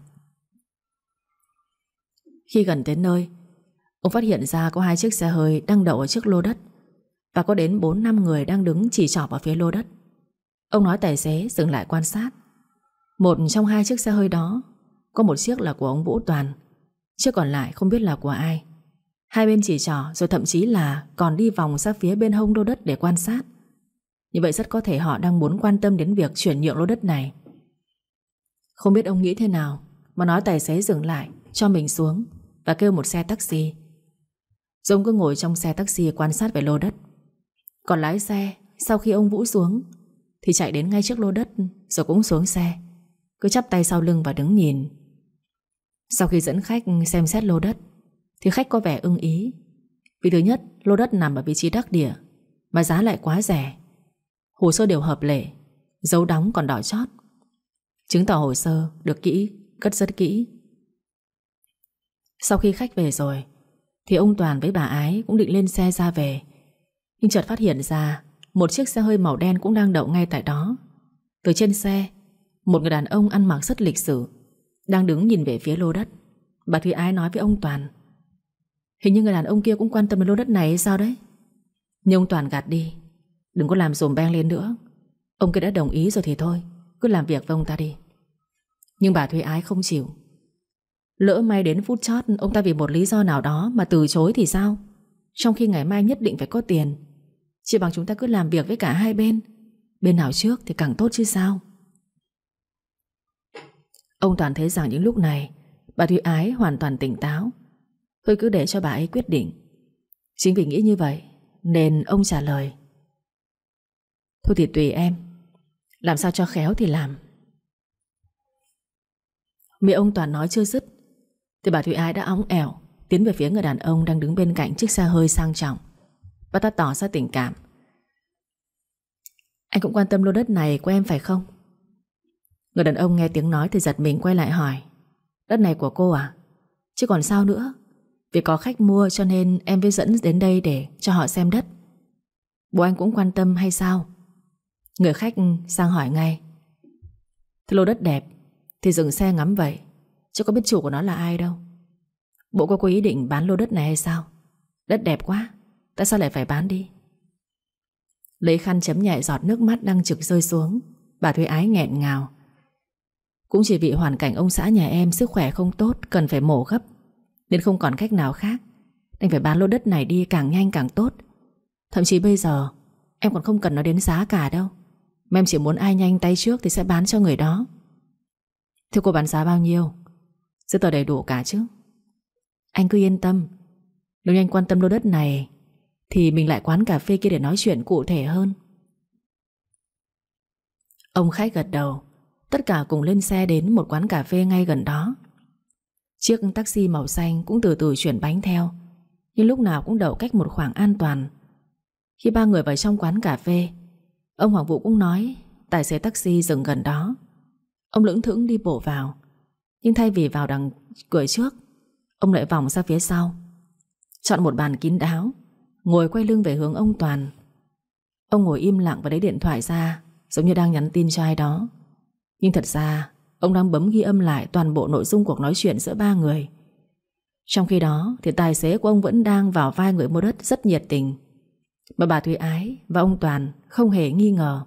Khi gần đến nơi, ông phát hiện ra có hai chiếc xe hơi đang đậu ở trước lô đất, và có đến bốn năm người đang đứng chỉ trỏ vào phía lô đất. Ông nói tài xế dừng lại quan sát. Một trong hai chiếc xe hơi đó có một chiếc là của ông Vũ Toàn, chiếc còn lại không biết là của ai. Hai bên chỉ trỏ rồi thậm chí là còn đi vòng ra phía bên hông lô đất để quan sát. Như vậy rất có thể họ đang muốn quan tâm đến việc chuyển nhượng lô đất này. Không biết ông nghĩ thế nào mà nói tài xế dừng lại, cho mình xuống và kêu một xe taxi. Rồi ông cứ ngồi trong xe taxi quan sát về lô đất. Còn lái xe sau khi ông Vũ xuống thì chạy đến ngay trước lô đất, rồi cũng xuống xe, cứ chắp tay sau lưng và đứng nhìn. Sau khi dẫn khách xem xét lô đất thì khách có vẻ ưng ý. Vì thứ nhất, lô đất nằm ở vị trí đắc địa mà giá lại quá rẻ. Hồ sơ đều hợp lệ, dấu đóng còn đỏ chót. Chứng tỏ hồ sơ được kỹ, cất rất kỹ. Sau khi khách về rồi thì ông Toàn với bà Ái cũng định lên xe ra về. Nhưng chợt phát hiện ra một chiếc xe hơi màu đen cũng đang đậu ngay tại đó. Từ trên xe, một người đàn ông ăn mặc rất lịch sự đang đứng nhìn về phía lô đất. Bà Thúy Ái nói với ông Toàn, hình như người đàn ông kia cũng quan tâm đến lô đất này hay sao đấy. Nhưng ông Toàn gạt đi. Đừng có làm dùm beng lên nữa. Ông kia đã đồng ý rồi thì thôi, cứ làm việc với ông ta đi. Nhưng bà Thúy Ái không chịu. Lỡ may đến phút chót ông ta vì một lý do nào đó mà từ chối thì sao? Trong khi ngày mai nhất định phải có tiền. Chỉ bằng chúng ta cứ làm việc với cả hai bên, bên nào trước thì càng tốt chứ sao. Ông Toàn thấy rằng những lúc này bà Thúy Ái hoàn toàn tỉnh táo. Thôi cứ để cho bà ấy quyết định. Chính vì nghĩ như vậy nên ông trả lời, thôi thì tùy em, làm sao cho khéo thì làm. Miệng ông Toàn nói chưa dứt thì bà Thúy Ái đã óng ẻo tiến về phía người đàn ông đang đứng bên cạnh chiếc xe hơi sang trọng. Bà ta tỏ ra tình cảm. Anh cũng quan tâm lô đất này của em phải không? Người đàn ông nghe tiếng nói thì giật mình quay lại hỏi, đất này của cô à? Chứ còn sao nữa. Vì có khách mua cho nên em mới dẫn đến đây để cho họ xem đất. Bố anh cũng quan tâm hay sao? Người khách sang hỏi ngay. Thế lô đất đẹp thì dừng xe ngắm vậy, chứ có biết chủ của nó là ai đâu. Bộ có có ý định bán lô đất này hay sao? Đất đẹp quá, tại sao lại phải bán đi? Lấy khăn chấm nhẹ giọt nước mắt đang trực rơi xuống, bà Thúy Ái nghẹn ngào. Cũng chỉ vì hoàn cảnh ông xã nhà em sức khỏe không tốt, cần phải mổ gấp, nên không còn cách nào khác, đành phải bán lô đất này đi càng nhanh càng tốt. Thậm chí bây giờ em còn không cần nó đến giá cả đâu, mà em chỉ muốn ai nhanh tay trước thì sẽ bán cho người đó. Thế cô bán giá bao nhiêu? Giấy tờ đầy đủ cả chứ? Anh cứ yên tâm. Nếu như anh quan tâm lô đất này thì mình lại quán cà phê kia để nói chuyện cụ thể hơn. Ông khách gật đầu. Tất cả cùng lên xe đến một quán cà phê ngay gần đó. Chiếc taxi màu xanh cũng từ từ chuyển bánh theo, nhưng lúc nào cũng đậu cách một khoảng an toàn. Khi ba người vào trong quán cà phê, ông Hoàng Vũ cũng nói tài xế taxi dừng gần đó. Ông lững thững đi bộ vào, nhưng thay vì vào đằng cửa trước, ông lại vòng ra phía sau, chọn một bàn kín đáo, ngồi quay lưng về hướng ông Toàn. Ông ngồi im lặng và lấy điện thoại ra, giống như đang nhắn tin cho ai đó. Nhưng thật ra ông đang bấm ghi âm lại toàn bộ nội dung cuộc nói chuyện giữa ba người. Trong khi đó thì tài xế của ông vẫn đang vào vai người mua đất rất nhiệt tình, mà bà Thúy Ái và ông Toàn không hề nghi ngờ.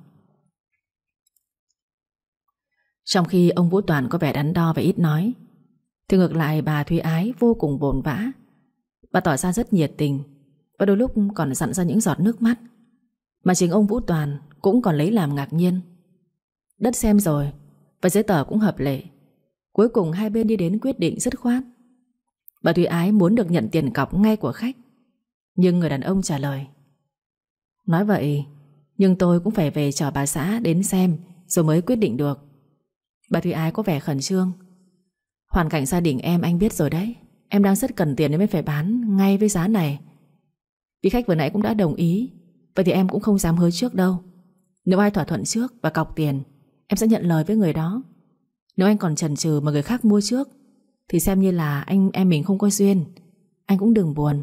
Trong khi ông Vũ Toàn có vẻ đắn đo và ít nói, thì ngược lại bà Thúy Ái vô cùng vồn vã. Bà tỏ ra rất nhiệt tình, và đôi lúc còn dặn ra những giọt nước mắt, mà chính ông Vũ Toàn cũng còn lấy làm ngạc nhiên. Đất xem rồi và giấy tờ cũng hợp lệ. Cuối cùng hai bên đi đến quyết định dứt khoát. Bà Thúy Ái muốn được nhận tiền cọc ngay của khách, nhưng người đàn ông trả lời: nói vậy, nhưng tôi cũng phải về chở bà xã đến xem rồi mới quyết định được. Bà Thúy Ái có vẻ khẩn trương. Hoàn cảnh gia đình em anh biết rồi đấy. Em đang rất cần tiền nên mới phải bán ngay với giá này. Vì khách vừa nãy cũng đã đồng ý, vậy thì em cũng không dám hứa trước đâu. Nếu ai thỏa thuận trước và cọc tiền, em sẽ nhận lời với người đó. Nếu anh còn chần chừ mà người khác mua trước thì xem như là anh em mình không có duyên. Anh cũng đừng buồn.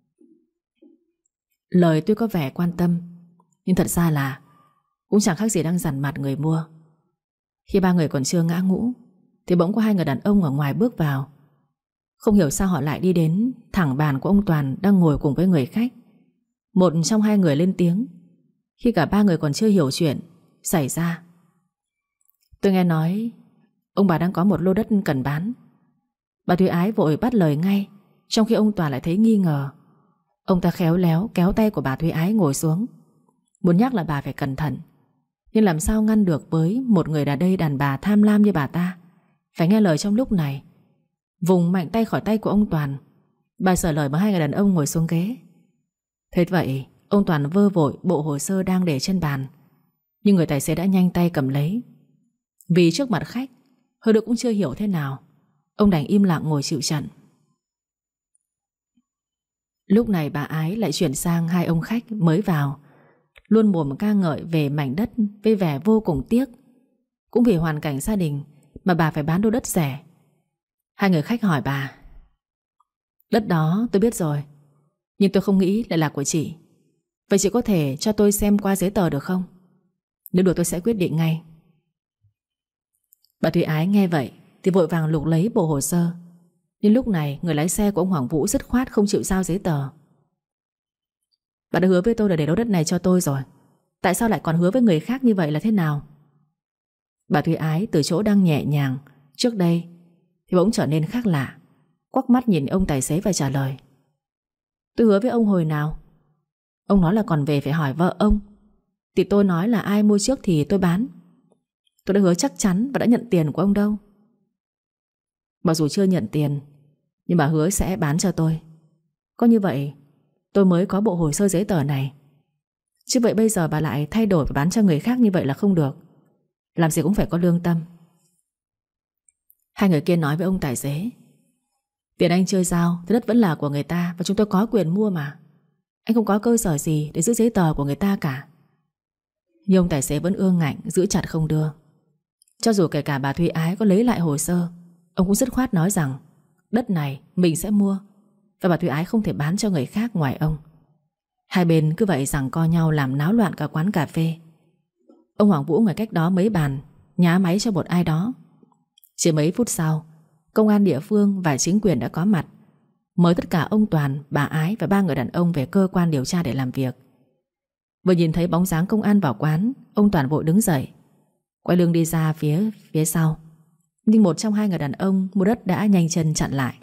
Lời tuy có vẻ quan tâm, nhưng thật ra là cũng chẳng khác gì đang dằn mặt người mua. Khi ba người còn chưa ngã ngũ thì bỗng có hai người đàn ông ở ngoài bước vào. Không hiểu sao họ lại đi đến thẳng bàn của ông Toàn đang ngồi cùng với người khách. Một trong hai người lên tiếng khi cả ba người còn chưa hiểu chuyện xảy ra: tôi nghe nói ông bà đang có một lô đất cần bán. Bà Thúy Ái vội bắt lời ngay, trong khi ông Toàn lại thấy nghi ngờ. Ông ta khéo léo kéo tay của bà Thúy Ái ngồi xuống, muốn nhắc là bà phải cẩn thận. Nhưng làm sao ngăn được với một người đàn đây đàn bà tham lam như bà ta phải nghe lời trong lúc này. Vùng mạnh tay khỏi tay của ông Toàn, bà sửa lời bằng hai người đàn ông ngồi xuống ghế. Thế vậy ông Toàn vơ vội bộ hồ sơ đang để trên bàn, nhưng người tài xế đã nhanh tay cầm lấy. Vì trước mặt khách, hơi được cũng chưa hiểu thế nào, ông đành im lặng ngồi chịu trận. Lúc này bà Ái lại chuyển sang hai ông khách mới vào, luôn mồm ca ngợi về mảnh đất với vẻ vô cùng tiếc. Cũng vì hoàn cảnh gia đình mà bà phải bán đô đất rẻ. Hai người khách hỏi bà: đất đó tôi biết rồi, nhưng tôi không nghĩ lại là của chị. Vậy chị có thể cho tôi xem qua giấy tờ được không? Nếu được tôi sẽ quyết định ngay. Bà Thúy Ái nghe vậy thì vội vàng lục lấy bộ hồ sơ. Nhưng lúc này người lái xe của ông Hoàng Vũ dứt khoát không chịu giao giấy tờ. Bà đã hứa với tôi là để lô đất này cho tôi rồi, tại sao lại còn hứa với người khác như vậy là thế nào? Bà Thúy Ái từ chỗ đang nhẹ nhàng trước đây thì bỗng trở nên khác lạ, quắc mắt nhìn ông tài xế và trả lời: tôi hứa với ông hồi nào? Ông nói là còn về phải hỏi vợ ông, thì tôi nói là ai mua trước thì tôi bán. Tôi đã hứa chắc chắn và đã nhận tiền của ông đâu. Mặc dù chưa nhận tiền, nhưng bà hứa sẽ bán cho tôi. Có như vậy tôi mới có bộ hồ sơ giấy tờ này. Chứ vậy bây giờ bà lại thay đổi và bán cho người khác như vậy là không được. Làm gì cũng phải có lương tâm. Hai người kia nói với ông tài xế: tiền anh chưa giao thì đất vẫn là của người ta, và chúng tôi có quyền mua mà. Anh không có cơ sở gì để giữ giấy tờ của người ta cả. Nhưng ông tài xế vẫn ương ngạnh giữ chặt không đưa. Cho dù kể cả bà Thúy Ái có lấy lại hồ sơ, ông cũng dứt khoát nói rằng đất này mình sẽ mua, và bà Thúy Ái không thể bán cho người khác ngoài ông. Hai bên cứ vậy giằng co nhau làm náo loạn cả quán cà phê. Ông Hoàng Vũ ngồi cách đó mấy bàn nhá máy cho một ai đó. Chỉ mấy phút sau, công an địa phương và chính quyền đã có mặt, mời tất cả ông Toàn, bà Ái và ba người đàn ông về cơ quan điều tra để làm việc. Vừa nhìn thấy bóng dáng công an vào quán, ông Toàn vội đứng dậy, quay lưng đi ra phía phía sau. Nhưng một trong hai người đàn ông mua đất đã nhanh chân chặn lại.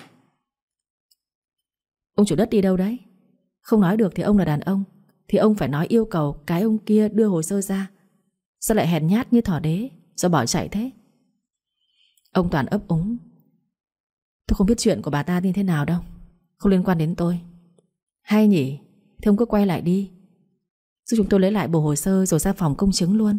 Ông chủ đất đi đâu đấy? Không nói được thì ông là đàn ông, thì ông phải nói yêu cầu cái ông kia đưa hồ sơ ra. Sao lại hèn nhát như thỏ đế rồi bỏ chạy thế? Ông Toàn ấp úng: tôi không biết chuyện của bà ta như thế nào đâu. Không liên quan đến tôi. Hay nhỉ? Thế ông cứ quay lại đi, giúp chúng tôi lấy lại bộ hồ sơ rồi ra phòng công chứng luôn.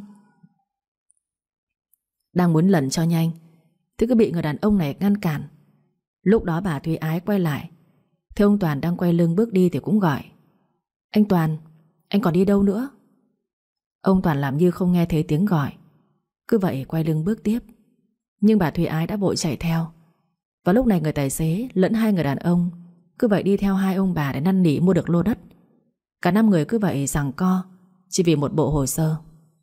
Đang muốn lần cho nhanh thì cứ bị người đàn ông này ngăn cản. Lúc đó bà Thúy Ái quay lại, thế ông Toàn đang quay lưng bước đi thì cũng gọi: Anh Toàn, anh còn đi đâu nữa? Ông Toàn làm như không nghe thấy tiếng gọi, cứ vậy quay lưng bước tiếp. Nhưng bà Thúy Ái đã vội chạy theo. Và lúc này người tài xế lẫn hai người đàn ông cứ vậy đi theo hai ông bà để năn nỉ mua được lô đất. Cả năm người cứ vậy giằng co chỉ vì một bộ hồ sơ.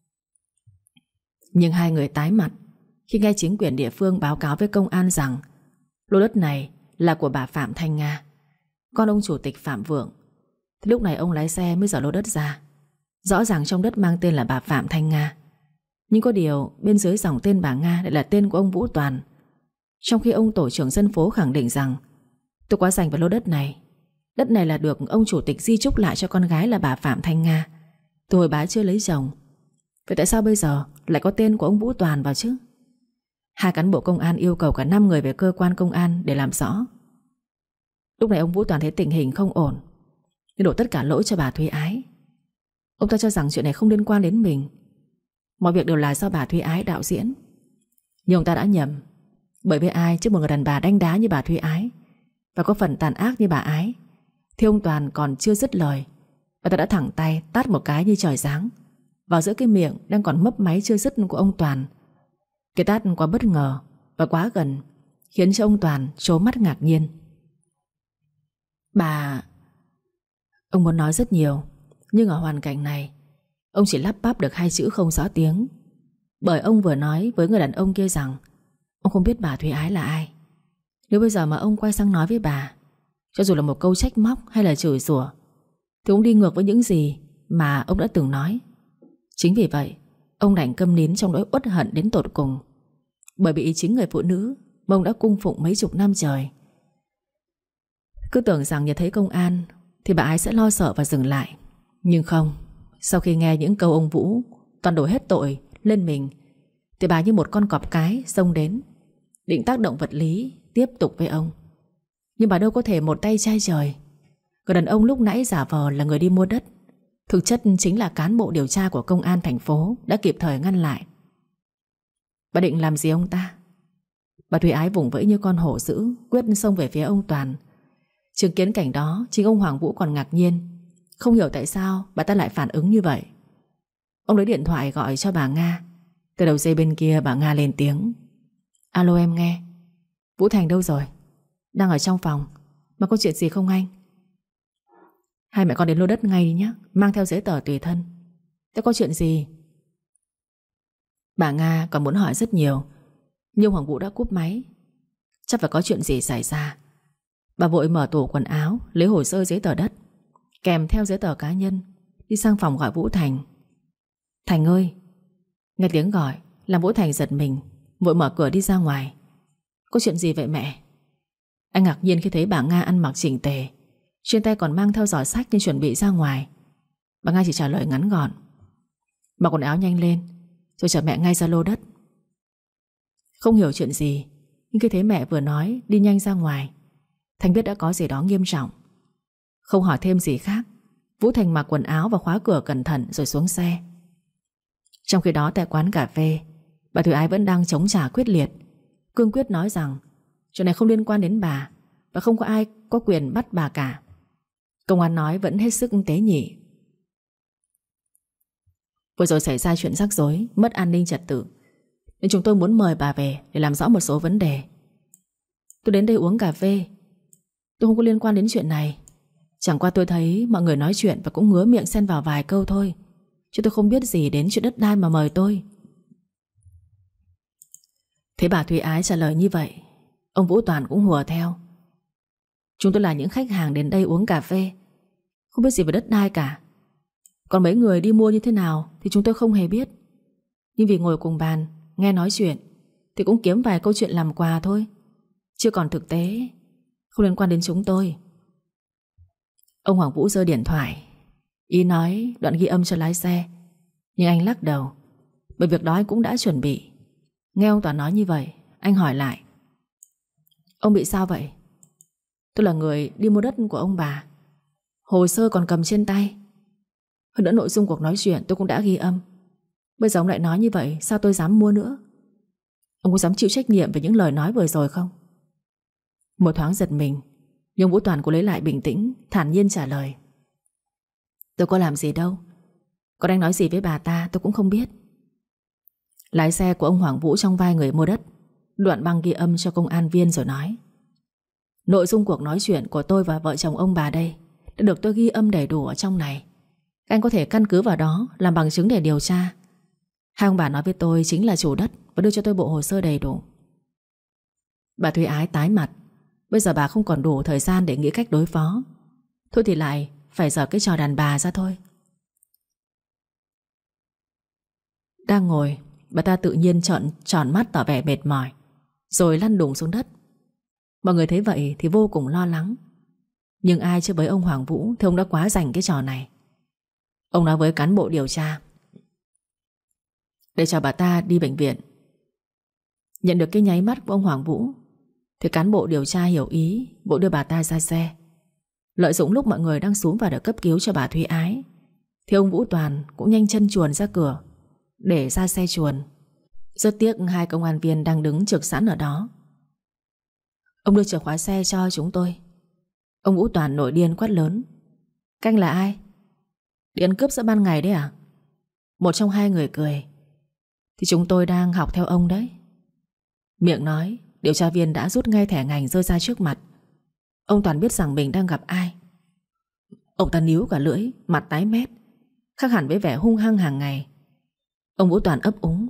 Nhưng hai người tái mặt khi nghe chính quyền địa phương báo cáo với công an rằng lô đất này là của bà Phạm Thanh Nga, con ông chủ tịch Phạm Vượng. Thì lúc này ông lái xe mới dở lô đất ra. Rõ ràng trong đất mang tên là bà Phạm Thanh Nga, nhưng có điều bên dưới dòng tên bà Nga lại là tên của ông Vũ Toàn. Trong khi ông tổ trưởng dân phố khẳng định rằng tôi quá dành vào lô đất này. Đất này là được ông chủ tịch di chúc lại cho con gái là bà Phạm Thanh Nga từ hồi bà chưa lấy chồng. Vậy tại sao bây giờ lại có tên của ông Vũ Toàn vào chứ? Hai cán bộ công an yêu cầu cả năm người về cơ quan công an để làm rõ. Lúc này ông Vũ Toàn thấy tình hình không ổn nên đổ tất cả lỗi cho bà Thúy Ái. Ông ta cho rằng chuyện này không liên quan đến mình, mọi việc đều là do bà Thúy Ái đạo diễn. Nhưng ông ta đã nhầm. Bởi vì ai chứ một người đàn bà đánh đá như bà Thúy Ái và có phần tàn ác như bà Ái thì ông Toàn còn chưa dứt lời, bà ta đã thẳng tay tát một cái như trời giáng vào giữa cái miệng đang còn mấp máy chưa dứt của ông Toàn. Cái tát quá bất ngờ và quá gần, khiến cho ông Toàn trố mắt ngạc nhiên. Bà... Ông muốn nói rất nhiều, nhưng ở hoàn cảnh này ông chỉ lắp bắp được hai chữ không rõ tiếng. Bởi ông vừa nói với người đàn ông kia rằng ông không biết bà Thúy Ái là ai. Nếu bây giờ mà ông quay sang nói với bà, cho dù là một câu trách móc hay là chửi rủa, thì cũng đi ngược với những gì mà ông đã từng nói. Chính vì vậy ông đành câm nín trong nỗi uất hận đến tột cùng, bởi bị chính người phụ nữ mà ông đã cung phụng mấy chục năm trời. Cứ tưởng rằng nhìn thấy công an thì bà Ái sẽ lo sợ và dừng lại. Nhưng không. Sau khi nghe những câu ông Vũ Toàn đổ hết tội lên mình thì bà như một con cọp cái xông đến, định tác động vật lý tiếp tục với ông. Nhưng bà đâu có thể một tay che trời. Người đàn ông lúc nãy giả vờ là người đi mua đất, thực chất chính là cán bộ điều tra của công an thành phố đã kịp thời ngăn lại. Bà định làm gì ông ta? Bà Thúy Ái vùng vẫy như con hổ dữ, quyết xông về phía ông Toàn. Chứng kiến cảnh đó, chính ông Hoàng Vũ còn ngạc nhiên, không hiểu tại sao bà ta lại phản ứng như vậy. Ông lấy điện thoại gọi cho bà Nga. Từ đầu dây bên kia bà Nga lên tiếng: Alo, em nghe. Vũ Thành đâu rồi? Đang ở trong phòng. Mà có chuyện gì không anh? Hai mẹ con đến lô đất ngay đi nhé, mang theo giấy tờ tùy thân. Thế có chuyện gì? Bà Nga còn muốn hỏi rất nhiều, nhưng Hoàng Vũ đã cúp máy. Chắc phải có chuyện gì xảy ra. Bà vội mở tủ quần áo, lấy hồ sơ giấy tờ đất kèm theo giấy tờ cá nhân, đi sang phòng gọi Vũ Thành. Thành ơi! Nghe tiếng gọi làm Vũ Thành giật mình, vội mở cửa đi ra ngoài. Có chuyện gì vậy mẹ? Anh ngạc nhiên khi thấy bà Nga ăn mặc chỉnh tề, trên tay còn mang theo giỏ sách như chuẩn bị ra ngoài. Bà Nga chỉ trả lời ngắn gọn: mặc quần áo nhanh lên rồi chở mẹ ngay ra lô đất. Không hiểu chuyện gì, nhưng khi thấy mẹ vừa nói đi nhanh ra ngoài, Thành biết đã có gì đó nghiêm trọng. Không hỏi thêm gì khác, Vũ Thành mặc quần áo và khóa cửa cẩn thận rồi xuống xe. Trong khi đó tại quán cà phê, bà Thúy Ái vẫn đang chống trả quyết liệt, cương quyết nói rằng chuyện này không liên quan đến bà và không có ai có quyền bắt bà cả. Công an nói vẫn hết sức tế nhị. Vừa rồi xảy ra chuyện rắc rối, mất an ninh trật tự, nên chúng tôi muốn mời bà về để làm rõ một số vấn đề. Tôi đến đây uống cà phê, tôi không có liên quan đến chuyện này. Chẳng qua tôi thấy mọi người nói chuyện và cũng ngứa miệng xen vào vài câu thôi, chứ tôi không biết gì đến chuyện đất đai mà mời tôi. Thế bà Thúy Ái trả lời như vậy, ông Vũ Toàn cũng hùa theo: chúng tôi là những khách hàng đến đây uống cà phê, không biết gì về đất đai cả. Còn mấy người đi mua như thế nào thì chúng tôi không hề biết. Nhưng vì ngồi cùng bàn nghe nói chuyện thì cũng kiếm vài câu chuyện làm quà thôi, chứ còn thực tế không liên quan đến chúng tôi. Ông Hoàng Vũ giơ điện thoại, ý nói đoạn ghi âm cho lái xe, nhưng anh lắc đầu, bởi việc đó anh cũng đã chuẩn bị. Nghe ông Toàn nói như vậy, anh hỏi lại: ông bị sao vậy? Tôi là người đi mua đất của ông bà, hồ sơ còn cầm trên tay. Hơn nữa nội dung cuộc nói chuyện tôi cũng đã ghi âm. Bây giờ ông lại nói như vậy, sao tôi dám mua nữa? Ông có dám chịu trách nhiệm về những lời nói vừa rồi không? Một thoáng giật mình, nhưng Vũ Toàn cũng lấy lại bình tĩnh, thản nhiên trả lời. Tôi có làm gì đâu. Còn anh nói gì với bà ta tôi cũng không biết. Lái xe của ông Hoàng Vũ trong vai người mua đất đoạn băng ghi âm cho công an viên rồi nói: Nội dung cuộc nói chuyện của tôi và vợ chồng ông bà đây đã được tôi ghi âm đầy đủ ở trong này. Anh có thể căn cứ vào đó làm bằng chứng để điều tra. Hai ông bà nói với tôi chính là chủ đất và đưa cho tôi bộ hồ sơ đầy đủ. Bà Thúy Ái tái mặt. Bây giờ bà không còn đủ thời gian để nghĩ cách đối phó. Thôi thì lại phải giở cái trò đàn bà ra thôi. Đang ngồi, bà ta tự nhiên trợn tròn mắt tỏ vẻ mệt mỏi, rồi lăn đùng xuống đất. Mọi người thấy vậy thì vô cùng lo lắng. Nhưng ai chưa với ông Hoàng Vũ thì ông đã quá rành cái trò này. Ông nói với cán bộ điều tra để cho bà ta đi bệnh viện. Nhận được cái nháy mắt của ông Hoàng Vũ thì cán bộ điều tra hiểu ý, bộ đưa bà ta ra xe. Lợi dụng lúc mọi người đang xuống vào để cấp cứu cho bà Thúy Ái thì ông Vũ Toàn cũng nhanh chân chuồn ra cửa để ra xe chuồn. Rất tiếc hai công an viên đang đứng trực sẵn ở đó. Ông đưa chìa khóa xe cho chúng tôi. Ông Vũ Toàn nổi điên quát lớn: Canh là ai? Đi ăn cướp giữa ban ngày đấy à? Một trong hai người cười: Thì chúng tôi đang học theo ông đấy. Miệng nói, điều tra viên đã rút ngay thẻ ngành rơi ra trước mặt. Ông Toàn biết rằng mình đang gặp ai. Ông ta níu cả lưỡi, mặt tái mét, khác hẳn với vẻ hung hăng hàng ngày. Ông Vũ Toàn ấp úng: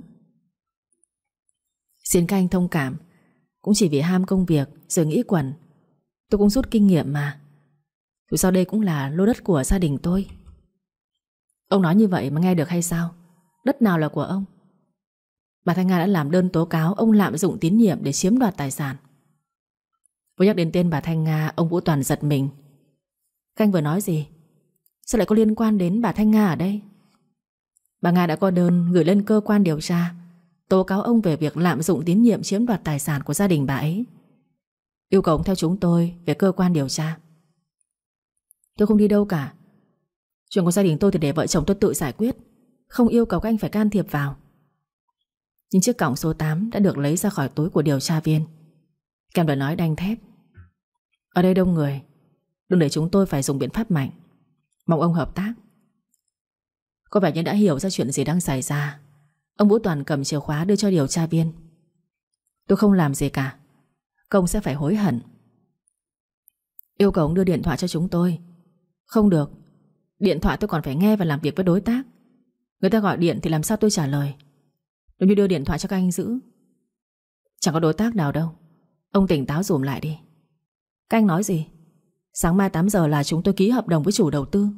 Xin các anh thông cảm, cũng chỉ vì ham công việc rồi nghĩ quẩn. Tôi cũng rút kinh nghiệm mà. Dù sao đây cũng là lô đất của gia đình tôi. Ông nói như vậy mà nghe được hay sao? Đất nào là của ông? Bà Thanh Nga đã làm đơn tố cáo ông lạm dụng tín nhiệm để chiếm đoạt tài sản. Vừa nhắc đến tên bà Thanh Nga, ông Vũ Toàn giật mình. Các anh vừa nói gì? Sao lại có liên quan đến bà Thanh Nga ở đây? Bà Nga đã có đơn gửi lên cơ quan điều tra tố cáo ông về việc lạm dụng tín nhiệm chiếm đoạt tài sản của gia đình bà ấy, yêu cầu ông theo chúng tôi về cơ quan điều tra. Tôi không đi đâu cả. Chuyện của gia đình tôi thì để vợ chồng tôi tự giải quyết, không yêu cầu các anh phải can thiệp vào. Nhưng chiếc còng số tám đã được lấy ra khỏi túi của điều tra viên, kèm lời nói đanh thép: Ở đây đông người, đừng để chúng tôi phải dùng biện pháp mạnh. Mong ông hợp tác. Có vẻ như đã hiểu ra chuyện gì đang xảy ra. Ông Vũ Toàn cầm chìa khóa đưa cho điều tra viên. Tôi không làm gì cả, công sẽ phải hối hận. Yêu cầu ông đưa điện thoại cho chúng tôi. Không được, điện thoại tôi còn phải nghe và làm việc với đối tác. Người ta gọi điện thì làm sao tôi trả lời? Nếu như đưa điện thoại cho các anh giữ. Chẳng có đối tác nào đâu. Ông tỉnh táo dùm lại đi. Các anh nói gì? Sáng mai tám giờ là chúng tôi ký hợp đồng với chủ đầu tư.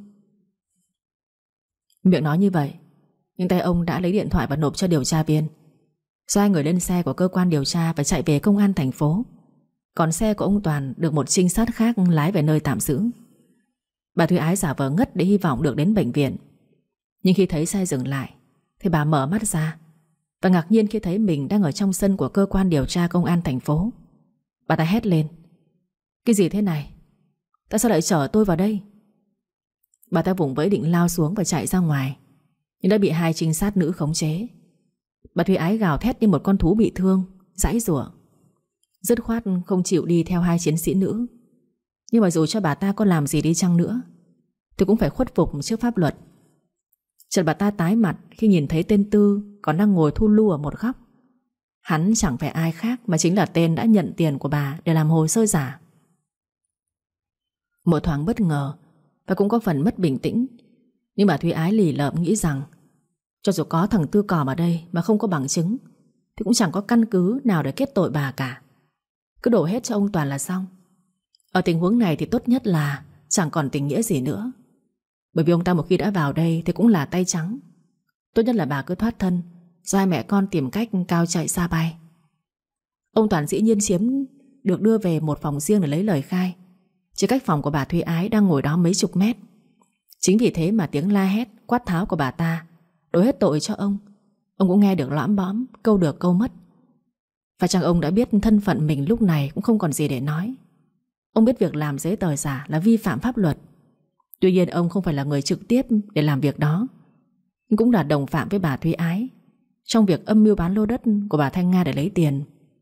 Miệng nói như vậy, nhưng tay ông đã lấy điện thoại và nộp cho điều tra viên. Rồi hai người lên xe của cơ quan điều tra và chạy về công an thành phố. Còn xe của ông Toàn được một trinh sát khác lái về nơi tạm giữ. Bà Thúy Ái giả vờ ngất để hy vọng được đến bệnh viện. Nhưng khi thấy xe dừng lại thì bà mở mắt ra và ngạc nhiên khi thấy mình đang ở trong sân của cơ quan điều tra công an thành phố. Bà ta hét lên: Cái gì thế này? Tại sao lại chở tôi vào đây? Bà ta vùng vẫy định lao xuống và chạy ra ngoài, nhưng đã bị hai trinh sát nữ khống chế. Bà Thúy Ái gào thét như một con thú bị thương, giãy giụa, dứt khoát không chịu đi theo hai chiến sĩ nữ. Nhưng mà dù cho bà ta có làm gì đi chăng nữa thì cũng phải khuất phục trước pháp luật. Chợt bà ta tái mặt khi nhìn thấy tên Tư còn đang ngồi thu lu ở một góc. Hắn chẳng phải ai khác mà chính là tên đã nhận tiền của bà để làm hồ sơ giả. Một thoáng bất ngờ và cũng có phần mất bình tĩnh, nhưng bà Thúy Ái lì lợm nghĩ rằng cho dù có thằng Tư Còm ở đây mà không có bằng chứng thì cũng chẳng có căn cứ nào để kết tội bà cả. Cứ đổ hết cho ông Toàn là xong. Ở tình huống này thì tốt nhất là chẳng còn tình nghĩa gì nữa, bởi vì ông ta một khi đã vào đây thì cũng là tay trắng. Tốt nhất là bà cứ thoát thân, rồi hai mẹ con tìm cách cao chạy xa bay. Ông Toàn dĩ nhiên chiếm được đưa về một phòng riêng để lấy lời khai, chỉ cách phòng của bà Thúy Ái đang ngồi đó mấy chục mét. Chính vì thế mà tiếng la hét quát tháo của bà ta đổ hết tội cho ông. Ông cũng nghe được lõm bõm, câu được câu mất. Và chăng ông đã biết thân phận mình lúc này cũng không còn gì để nói. Ông biết việc làm giấy tờ giả là vi phạm pháp luật. Tuy nhiên ông không phải là người trực tiếp để làm việc đó, nhưng cũng là đồng phạm với bà Thúy Ái trong việc âm mưu bán lô đất của bà Thanh Nga để lấy tiền.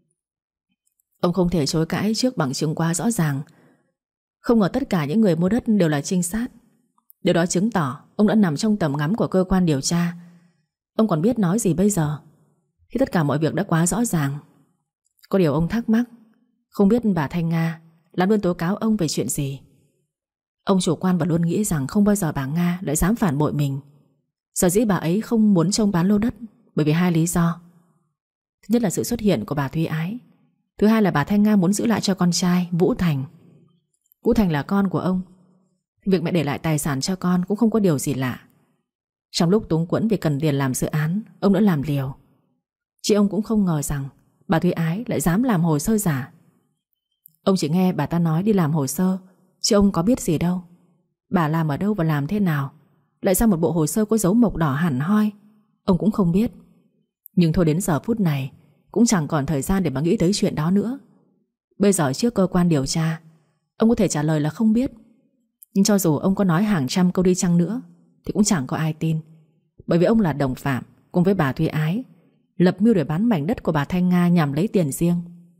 Ông không thể chối cãi trước bằng chứng quá rõ ràng. Không ngờ tất cả những người mua đất đều là trinh sát. Điều đó chứng tỏ ông đã nằm trong tầm ngắm của cơ quan điều tra. Ông còn biết nói gì bây giờ khi tất cả mọi việc đã quá rõ ràng? Có điều ông thắc mắc, không biết bà Thanh Nga làm đơn tố cáo ông về chuyện gì. Ông chủ quan và luôn nghĩ rằng không bao giờ bà Nga lại dám phản bội mình. Sở dĩ bà ấy không muốn trông bán lô đất bởi vì hai lý do. Thứ nhất là sự xuất hiện của bà Thúy Ái. Thứ hai là bà Thanh Nga muốn giữ lại cho con trai Vũ Thành. Vũ Thành là con của ông. Việc mẹ để lại tài sản cho con cũng không có điều gì lạ. Trong lúc túng quẫn vì cần tiền làm dự án, ông đã làm liều. Chị ông cũng không ngờ rằng bà Thúy Ái lại dám làm hồ sơ giả. Ông chỉ nghe bà ta nói đi làm hồ sơ, chứ ông có biết gì đâu. Bà làm ở đâu và làm thế nào, lại ra một bộ hồ sơ có dấu mộc đỏ hẳn hoi, ông cũng không biết. Nhưng thôi, đến giờ phút này cũng chẳng còn thời gian để mà nghĩ tới chuyện đó nữa. Bây giờ trước cơ quan điều tra, ông có thể trả lời là không biết. Nhưng cho dù ông có nói hàng trăm câu đi chăng nữa thì cũng chẳng có ai tin. Bởi vì ông là đồng phạm cùng với bà Thúy Ái, lập mưu để bán mảnh đất của bà Thanh Nga nhằm lấy tiền riêng.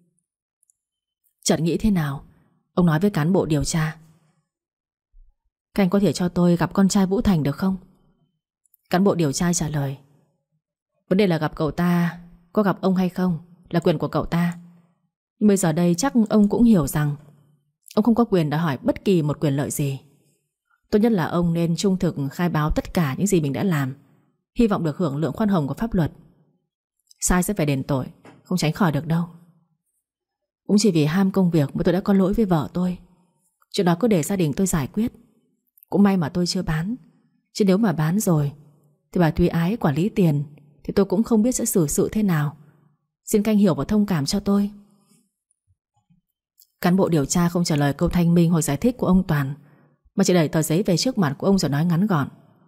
Chợt nghĩ thế nào, ông nói với cán bộ điều tra: "Các anh có thể cho tôi gặp con trai Vũ Thành được không?" Cán bộ điều tra trả lời: "Vấn đề là gặp cậu ta, có gặp ông hay không là quyền của cậu ta. Nhưng bây giờ đây chắc ông cũng hiểu rằng ông không có quyền đòi hỏi bất kỳ một quyền lợi gì. Tốt nhất là ông nên trung thực khai báo tất cả những gì mình đã làm, hy vọng được hưởng lượng khoan hồng của pháp luật. Sai sẽ phải đền tội, không tránh khỏi được đâu. Cũng chỉ vì ham công việc mà tôi đã có lỗi với vợ tôi. Chuyện đó cứ để gia đình tôi giải quyết. Cũng may mà tôi chưa bán, chứ nếu mà bán rồi thì bà Thúy Ái quản lý tiền thì tôi cũng không biết sẽ xử sự thế nào. Xin canh hiểu và thông cảm cho tôi." Cán bộ điều tra không trả lời câu thanh minh hoặc giải thích của ông Toàn, mà chỉ đẩy tờ giấy về trước mặt của ông rồi nói ngắn gọn: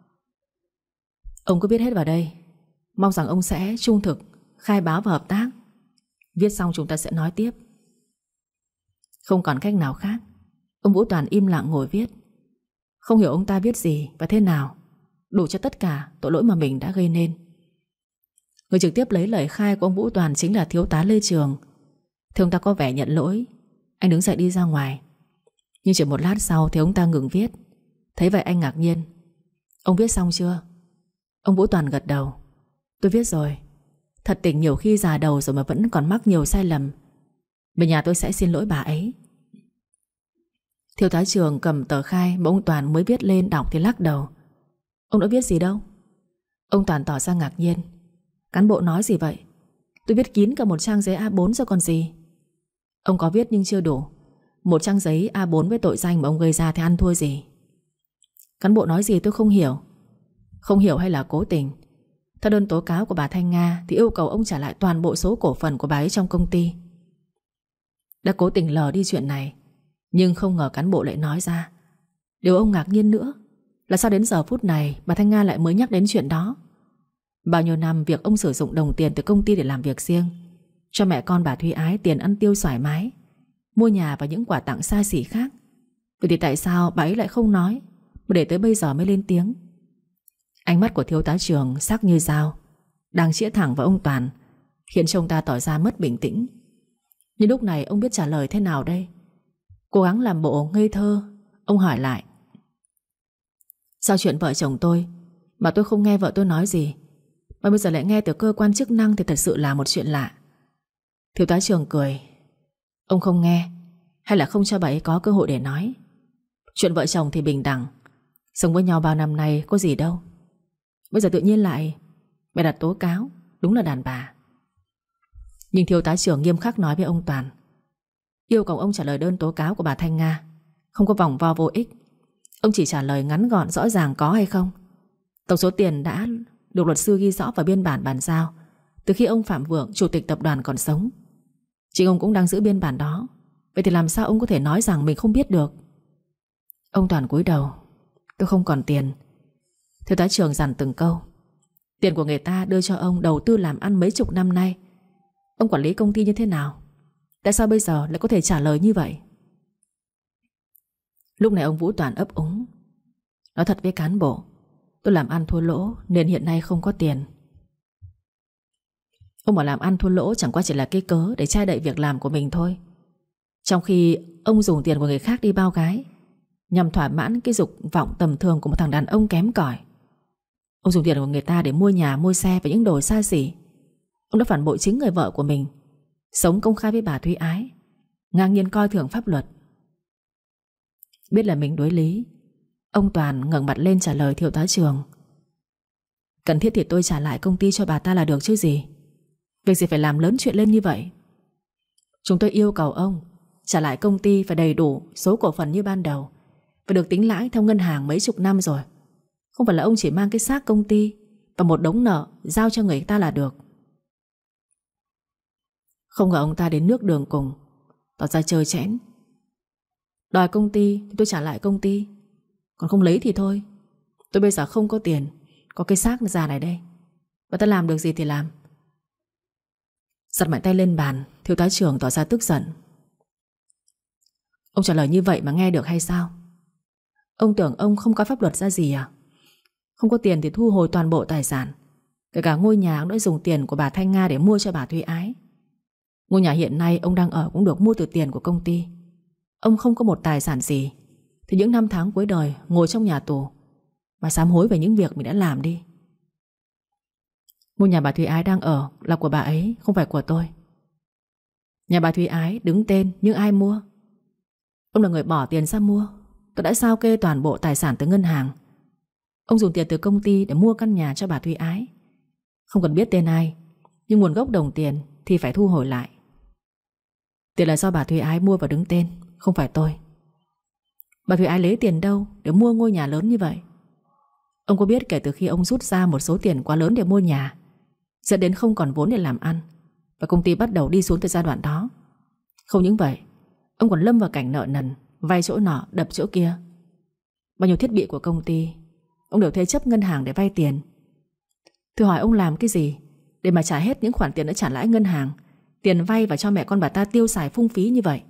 "Ông cứ viết hết vào đây. Mong rằng ông sẽ trung thực, khai báo và hợp tác. Viết xong chúng ta sẽ nói tiếp." Không còn cách nào khác, ông Vũ Toàn im lặng ngồi viết. Không hiểu ông ta viết gì và thế nào đủ cho tất cả tội lỗi mà mình đã gây nên. Người trực tiếp lấy lời khai của ông Vũ Toàn chính là thiếu tá Lê Trường. Thì ông ta có vẻ nhận lỗi, anh đứng dậy đi ra ngoài. Nhưng chỉ một lát sau thì ông ta ngừng viết. Thấy vậy anh ngạc nhiên: "Ông viết xong chưa?" Ông Vũ Toàn gật đầu: "Tôi viết rồi. Thật tình nhiều khi già đầu rồi mà vẫn còn mắc nhiều sai lầm. Về nhà tôi sẽ xin lỗi bà ấy." Thiếu tá Trường cầm tờ khai mà ông Toàn mới viết lên đọc thì lắc đầu: "Ông đã viết gì đâu?" Ông Toàn tỏ ra ngạc nhiên: "Cán bộ nói gì vậy? Tôi viết kín cả một trang giấy a bốn rồi còn gì." "Ông có viết nhưng chưa đủ. Một trang giấy a bốn với tội danh mà ông gây ra thì ăn thua gì." "Cán bộ nói gì tôi không hiểu." "Không hiểu hay là cố tình? Theo đơn tố cáo của bà Thanh Nga thì yêu cầu ông trả lại toàn bộ số cổ phần của bà ấy trong công ty. Đã cố tình lờ đi chuyện này, nhưng không ngờ cán bộ lại nói ra. Điều ông ngạc nhiên nữa là sao đến giờ phút này bà Thanh Nga lại mới nhắc đến chuyện đó. Bao nhiêu năm việc ông sử dụng đồng tiền từ công ty để làm việc riêng, cho mẹ con bà Thúy Ái tiền ăn tiêu thoải mái, mua nhà và những quà tặng xa xỉ khác. Vậy thì tại sao bà ấy lại không nói, mà để tới bây giờ mới lên tiếng?" Ánh mắt của thiếu tá Trường sắc như dao, đang chĩa thẳng vào ông Toàn, khiến cho ông ta tỏ ra mất bình tĩnh. Nhưng lúc này ông biết trả lời thế nào đây? Cố gắng làm bộ ngây thơ, ông hỏi lại: "Sao chuyện vợ chồng tôi mà tôi không nghe vợ tôi nói gì, mà bây giờ lại nghe từ cơ quan chức năng thì thật sự là một chuyện lạ." Thiếu tá Trường cười: "Ông không nghe, hay là không cho bà ấy có cơ hội để nói? Chuyện vợ chồng thì bình đẳng, sống với nhau bao năm nay có gì đâu. Bây giờ tự nhiên lại mẹ đặt tố cáo, đúng là đàn bà." Nhưng thiếu tá Trường nghiêm khắc nói với ông Toàn: "Yêu cầu ông trả lời đơn tố cáo của bà Thanh Nga, không có vòng vo vô ích. Ông chỉ trả lời ngắn gọn rõ ràng có hay không. Tổng số tiền đã được luật sư ghi rõ vào biên bản bàn giao từ khi ông Phạm Vượng, chủ tịch tập đoàn còn sống. Chính ông cũng đang giữ biên bản đó. Vậy thì làm sao ông có thể nói rằng mình không biết được?" Ông Toàn cúi đầu: "Tôi không còn tiền." Thiếu tá Trường dặn từng câu: "Tiền của người ta đưa cho ông đầu tư làm ăn mấy chục năm nay. Ông quản lý công ty như thế nào? Tại sao bây giờ lại có thể trả lời như vậy?" Lúc này ông Vũ Toàn ấp úng. Nói thật với cán bộ, tôi làm ăn thua lỗ nên hiện nay không có tiền. Ông bảo làm ăn thua lỗ chẳng qua chỉ là cái cớ để che đậy việc làm của mình thôi. Trong khi ông dùng tiền của người khác đi bao gái nhằm thỏa mãn cái dục vọng tầm thường của một thằng đàn ông kém cỏi. Ông dùng tiền của người ta để mua nhà, mua xe và những đồ xa xỉ. Ông đã phản bội chính người vợ của mình, sống công khai với bà Thúy Ái, ngang nhiên coi thường pháp luật. Biết là mình đối lý, ông Toàn ngẩng mặt lên trả lời thiếu tá Trường. Cần thiết thì tôi trả lại công ty cho bà ta là được chứ gì. Việc gì phải làm lớn chuyện lên như vậy. Chúng tôi yêu cầu ông trả lại công ty phải đầy đủ số cổ phần như ban đầu và được tính lãi theo ngân hàng mấy chục năm rồi. Không phải là ông chỉ mang cái xác công ty và một đống nợ giao cho người ta là được. Không ngờ ông ta đến nước đường cùng, tỏ ra trơ trẽn. Đòi công ty thì tôi trả lại công ty, còn không lấy thì thôi. Tôi bây giờ không có tiền, có cái xác già này đây, và ta làm được gì thì làm. Giật mạnh tay lên bàn, thiếu tá Trường tỏ ra tức giận. Ông trả lời như vậy mà nghe được hay sao? Ông tưởng ông không có pháp luật ra gì à? Không có tiền thì thu hồi toàn bộ tài sản. Kể cả ngôi nhà ông đã dùng tiền của bà Thanh Nga để mua cho bà Thúy Ái. Ngôi nhà hiện nay ông đang ở cũng được mua từ tiền của công ty. Ông không có một tài sản gì thì những năm tháng cuối đời ngồi trong nhà tù mà sám hối về những việc mình đã làm đi. Ngôi nhà bà Thúy Ái đang ở là của bà ấy, không phải của tôi. Nhà bà Thúy Ái đứng tên nhưng ai mua? Ông là người bỏ tiền ra mua. Tôi đã sao kê toàn bộ tài sản từ ngân hàng. Ông dùng tiền từ công ty để mua căn nhà cho bà Thúy Ái. Không cần biết tên ai, nhưng nguồn gốc đồng tiền thì phải thu hồi lại. Tiền là do bà Thúy Ái mua và đứng tên, không phải tôi. Bà Thúy Ái lấy tiền đâu để mua ngôi nhà lớn như vậy? Ông có biết kể từ khi ông rút ra một số tiền quá lớn để mua nhà, dẫn đến không còn vốn để làm ăn, và công ty bắt đầu đi xuống từ giai đoạn đó. Không những vậy, ông còn lâm vào cảnh nợ nần, vay chỗ nọ đập chỗ kia. Bao nhiêu thiết bị của công ty ông đều thế chấp ngân hàng để vay tiền. Thử hỏi ông làm cái gì để mà trả hết những khoản tiền đã trả lãi ngân hàng, tiền vay và cho mẹ con bà ta tiêu xài phung phí như vậy?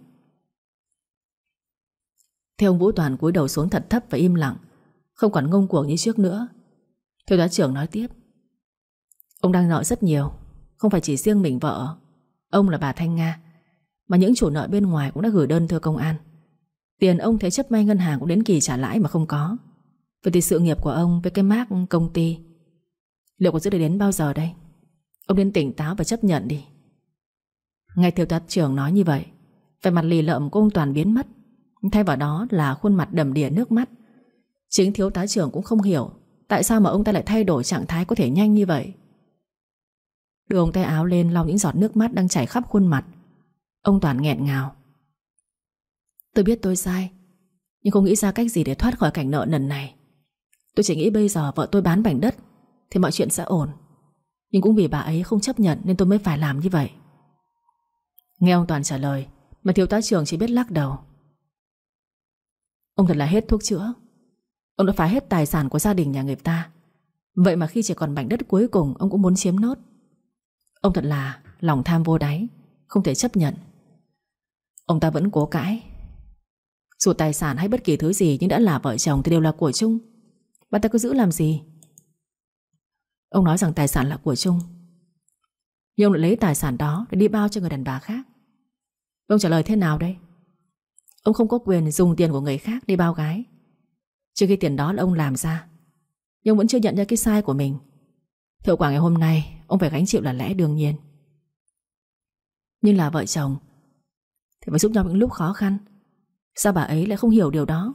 Theo ông Vũ Toàn cúi đầu xuống thật thấp và im lặng, không còn ngông cuồng như trước nữa. Thiếu tá Trưởng nói tiếp. Ông đang nợ rất nhiều, không phải chỉ riêng mình vợ ông là bà Thanh Nga, mà những chủ nợ bên ngoài cũng đã gửi đơn thưa công an. Tiền ông thế chấp vay ngân hàng cũng đến kỳ trả lãi mà không có. Vậy thì sự nghiệp của ông với cái mác công ty liệu có giữ được đến bao giờ đây? Ông nên tỉnh táo và chấp nhận đi. Nghe thiếu tá Trưởng nói như vậy, vẻ mặt lì lợm của ông Toàn biến mất, thay vào đó là khuôn mặt đầm đìa nước mắt. Chính thiếu tá Trưởng cũng không hiểu tại sao mà ông ta lại thay đổi trạng thái có thể nhanh như vậy. Đưa ông tay áo lên lau những giọt nước mắt đang chảy khắp khuôn mặt. Ông Toàn nghẹn ngào. Tôi biết tôi sai, nhưng không nghĩ ra cách gì để thoát khỏi cảnh nợ nần này. Tôi chỉ nghĩ bây giờ vợ tôi bán mảnh đất thì mọi chuyện sẽ ổn, nhưng cũng vì bà ấy không chấp nhận nên tôi mới phải làm như vậy. Nghe ông Toàn trả lời mà thiếu tá Trường chỉ biết lắc đầu. Ông thật là hết thuốc chữa. Ông đã phá hết tài sản của gia đình nhà người ta, vậy mà khi chỉ còn mảnh đất cuối cùng ông cũng muốn chiếm nốt. Ông thật là lòng tham vô đáy, không thể chấp nhận. Ông ta vẫn cố cãi. Dù tài sản hay bất kỳ thứ gì nhưng đã là vợ chồng thì đều là của chung. Bà ta cứ giữ làm gì? Ông nói rằng tài sản là của chung, nhưng ông lại lấy tài sản đó để đi bao cho người đàn bà khác. Ông trả lời thế nào đây? Ông không có quyền dùng tiền của người khác đi bao gái, trước khi tiền đó là ông làm ra. Nhưng ông vẫn chưa nhận ra cái sai của mình. Hậu quả ngày hôm nay ông phải gánh chịu là lẽ đương nhiên. Nhưng là vợ chồng thì phải giúp nhau những lúc khó khăn. Sao bà ấy lại không hiểu điều đó?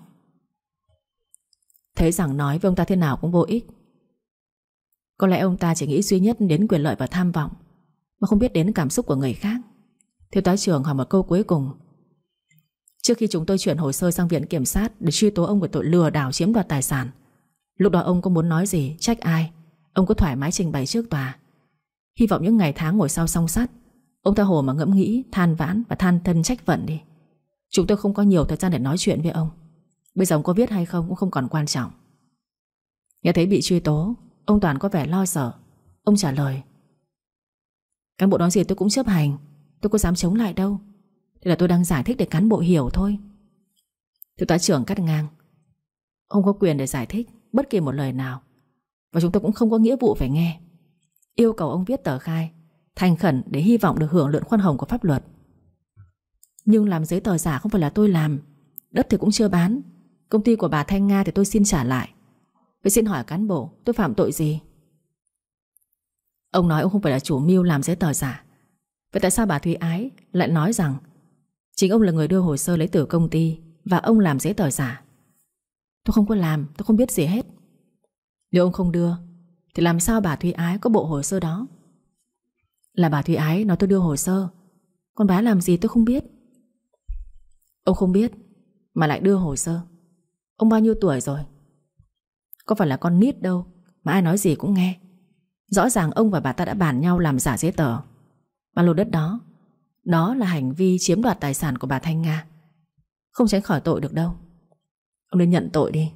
Thấy rằng nói với ông ta thế nào cũng vô ích. Có lẽ ông ta chỉ nghĩ duy nhất đến quyền lợi và tham vọng, mà không biết đến cảm xúc của người khác. Thiếu tá Trường hỏi một câu cuối cùng. Trước khi chúng tôi chuyển hồ sơ sang viện kiểm sát để truy tố ông về tội lừa đảo chiếm đoạt tài sản, lúc đó ông có muốn nói gì, trách ai, ông có thoải mái trình bày trước tòa. Hy vọng những ngày tháng ngồi sau song sắt, ông tha hồ mà ngẫm nghĩ, than vãn và than thân trách phận đi. Chúng tôi không có nhiều thời gian để nói chuyện với ông. Bây giờ ông có viết hay không cũng không còn quan trọng. Nghe thấy bị truy tố, ông Toàn có vẻ lo sợ. Ông trả lời. Cán bộ nói gì tôi cũng chấp hành, tôi có dám chống lại đâu. Đây là tôi đang giải thích để cán bộ hiểu thôi. Thiếu tá trưởng cắt ngang. Ông có quyền để giải thích bất kỳ một lời nào, và chúng tôi cũng không có nghĩa vụ phải nghe. Yêu cầu ông viết tờ khai thành khẩn để hy vọng được hưởng lượng khoan hồng của pháp luật. Nhưng làm giấy tờ giả không phải là tôi làm. Đất thì cũng chưa bán. Công ty của bà Thanh Nga thì tôi xin trả lại. Vậy xin hỏi cán bộ, tôi phạm tội gì? Ông nói ông không phải là chủ mưu làm giấy tờ giả. Vậy tại sao bà Thúy Ái lại nói rằng chính ông là người đưa hồ sơ lấy từ công ty và ông làm giấy tờ giả? Tôi không có làm, tôi không biết gì hết. Nếu ông không đưa thì làm sao bà Thúy Ái có bộ hồ sơ đó? Là bà Thúy Ái nói tôi đưa hồ sơ, còn bà làm gì tôi không biết. Ông không biết mà lại đưa hồ sơ. Ông bao nhiêu tuổi rồi? Có phải là con nít đâu mà ai nói gì cũng nghe. Rõ ràng ông và bà ta đã bàn nhau làm giả giấy tờ. Mà lô đất đó, đó là hành vi chiếm đoạt tài sản của bà Thanh Nga, không tránh khỏi tội được đâu. Ông nên nhận tội đi.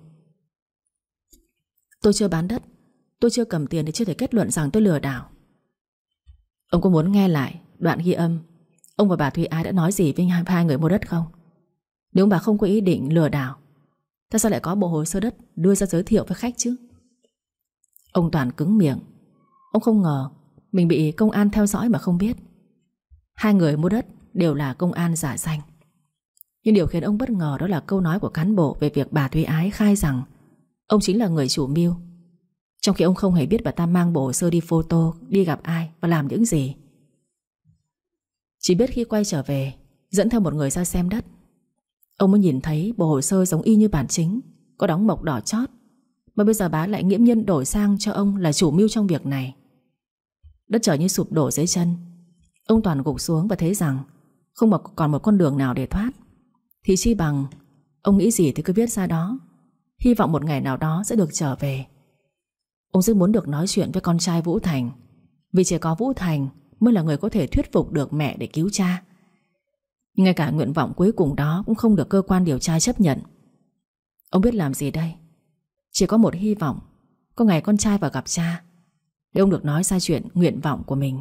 Tôi chưa bán đất, tôi chưa cầm tiền thì chưa thể kết luận rằng tôi lừa đảo. Ông có muốn nghe lại đoạn ghi âm ông và bà Thúy Ái đã nói gì với hai người mua đất không? Nếu bà không có ý định lừa đảo, tại sao lại có bộ hồ sơ đất đưa ra giới thiệu với khách chứ? Ông Toàn cứng miệng. Ông không ngờ mình bị công an theo dõi mà không biết. Hai người mua đất đều là công an giả danh. Nhưng điều khiến ông bất ngờ đó là câu nói của cán bộ về việc bà Thúy Ái khai rằng ông chính là người chủ mưu, trong khi ông không hề biết bà ta mang bộ hồ sơ đi photo, đi gặp ai và làm những gì. Chỉ biết khi quay trở về dẫn theo một người ra xem đất, ông mới nhìn thấy bộ hồ sơ giống y như bản chính, có đóng mộc đỏ chót, mà bây giờ bà lại nghiễm nhiên đổi sang cho ông là chủ mưu trong việc này. Đất trời như sụp đổ dưới chân. Ông Toàn gục xuống và thấy rằng không còn một con đường nào để thoát. Thì chi bằng ông nghĩ gì thì cứ viết ra đó, hy vọng một ngày nào đó sẽ được trở về. Ông rất muốn được nói chuyện với con trai Vũ Thành, vì chỉ có Vũ Thành mới là người có thể thuyết phục được mẹ để cứu cha. Nhưng ngay cả nguyện vọng cuối cùng đó cũng không được cơ quan điều tra chấp nhận. Ông biết làm gì đây? Chỉ có một hy vọng, có ngày con trai vào gặp cha, để ông được nói ra chuyện nguyện vọng của mình.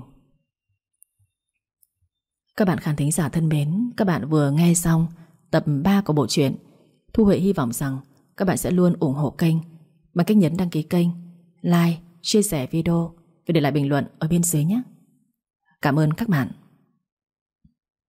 Các bạn khán thính giả thân mến, các bạn vừa nghe xong tập ba của bộ truyện. Thu Huệ hy vọng rằng các bạn sẽ luôn ủng hộ kênh bằng cách nhấn đăng ký kênh, like, chia sẻ video và để lại bình luận ở bên dưới nhé. Cảm ơn các bạn.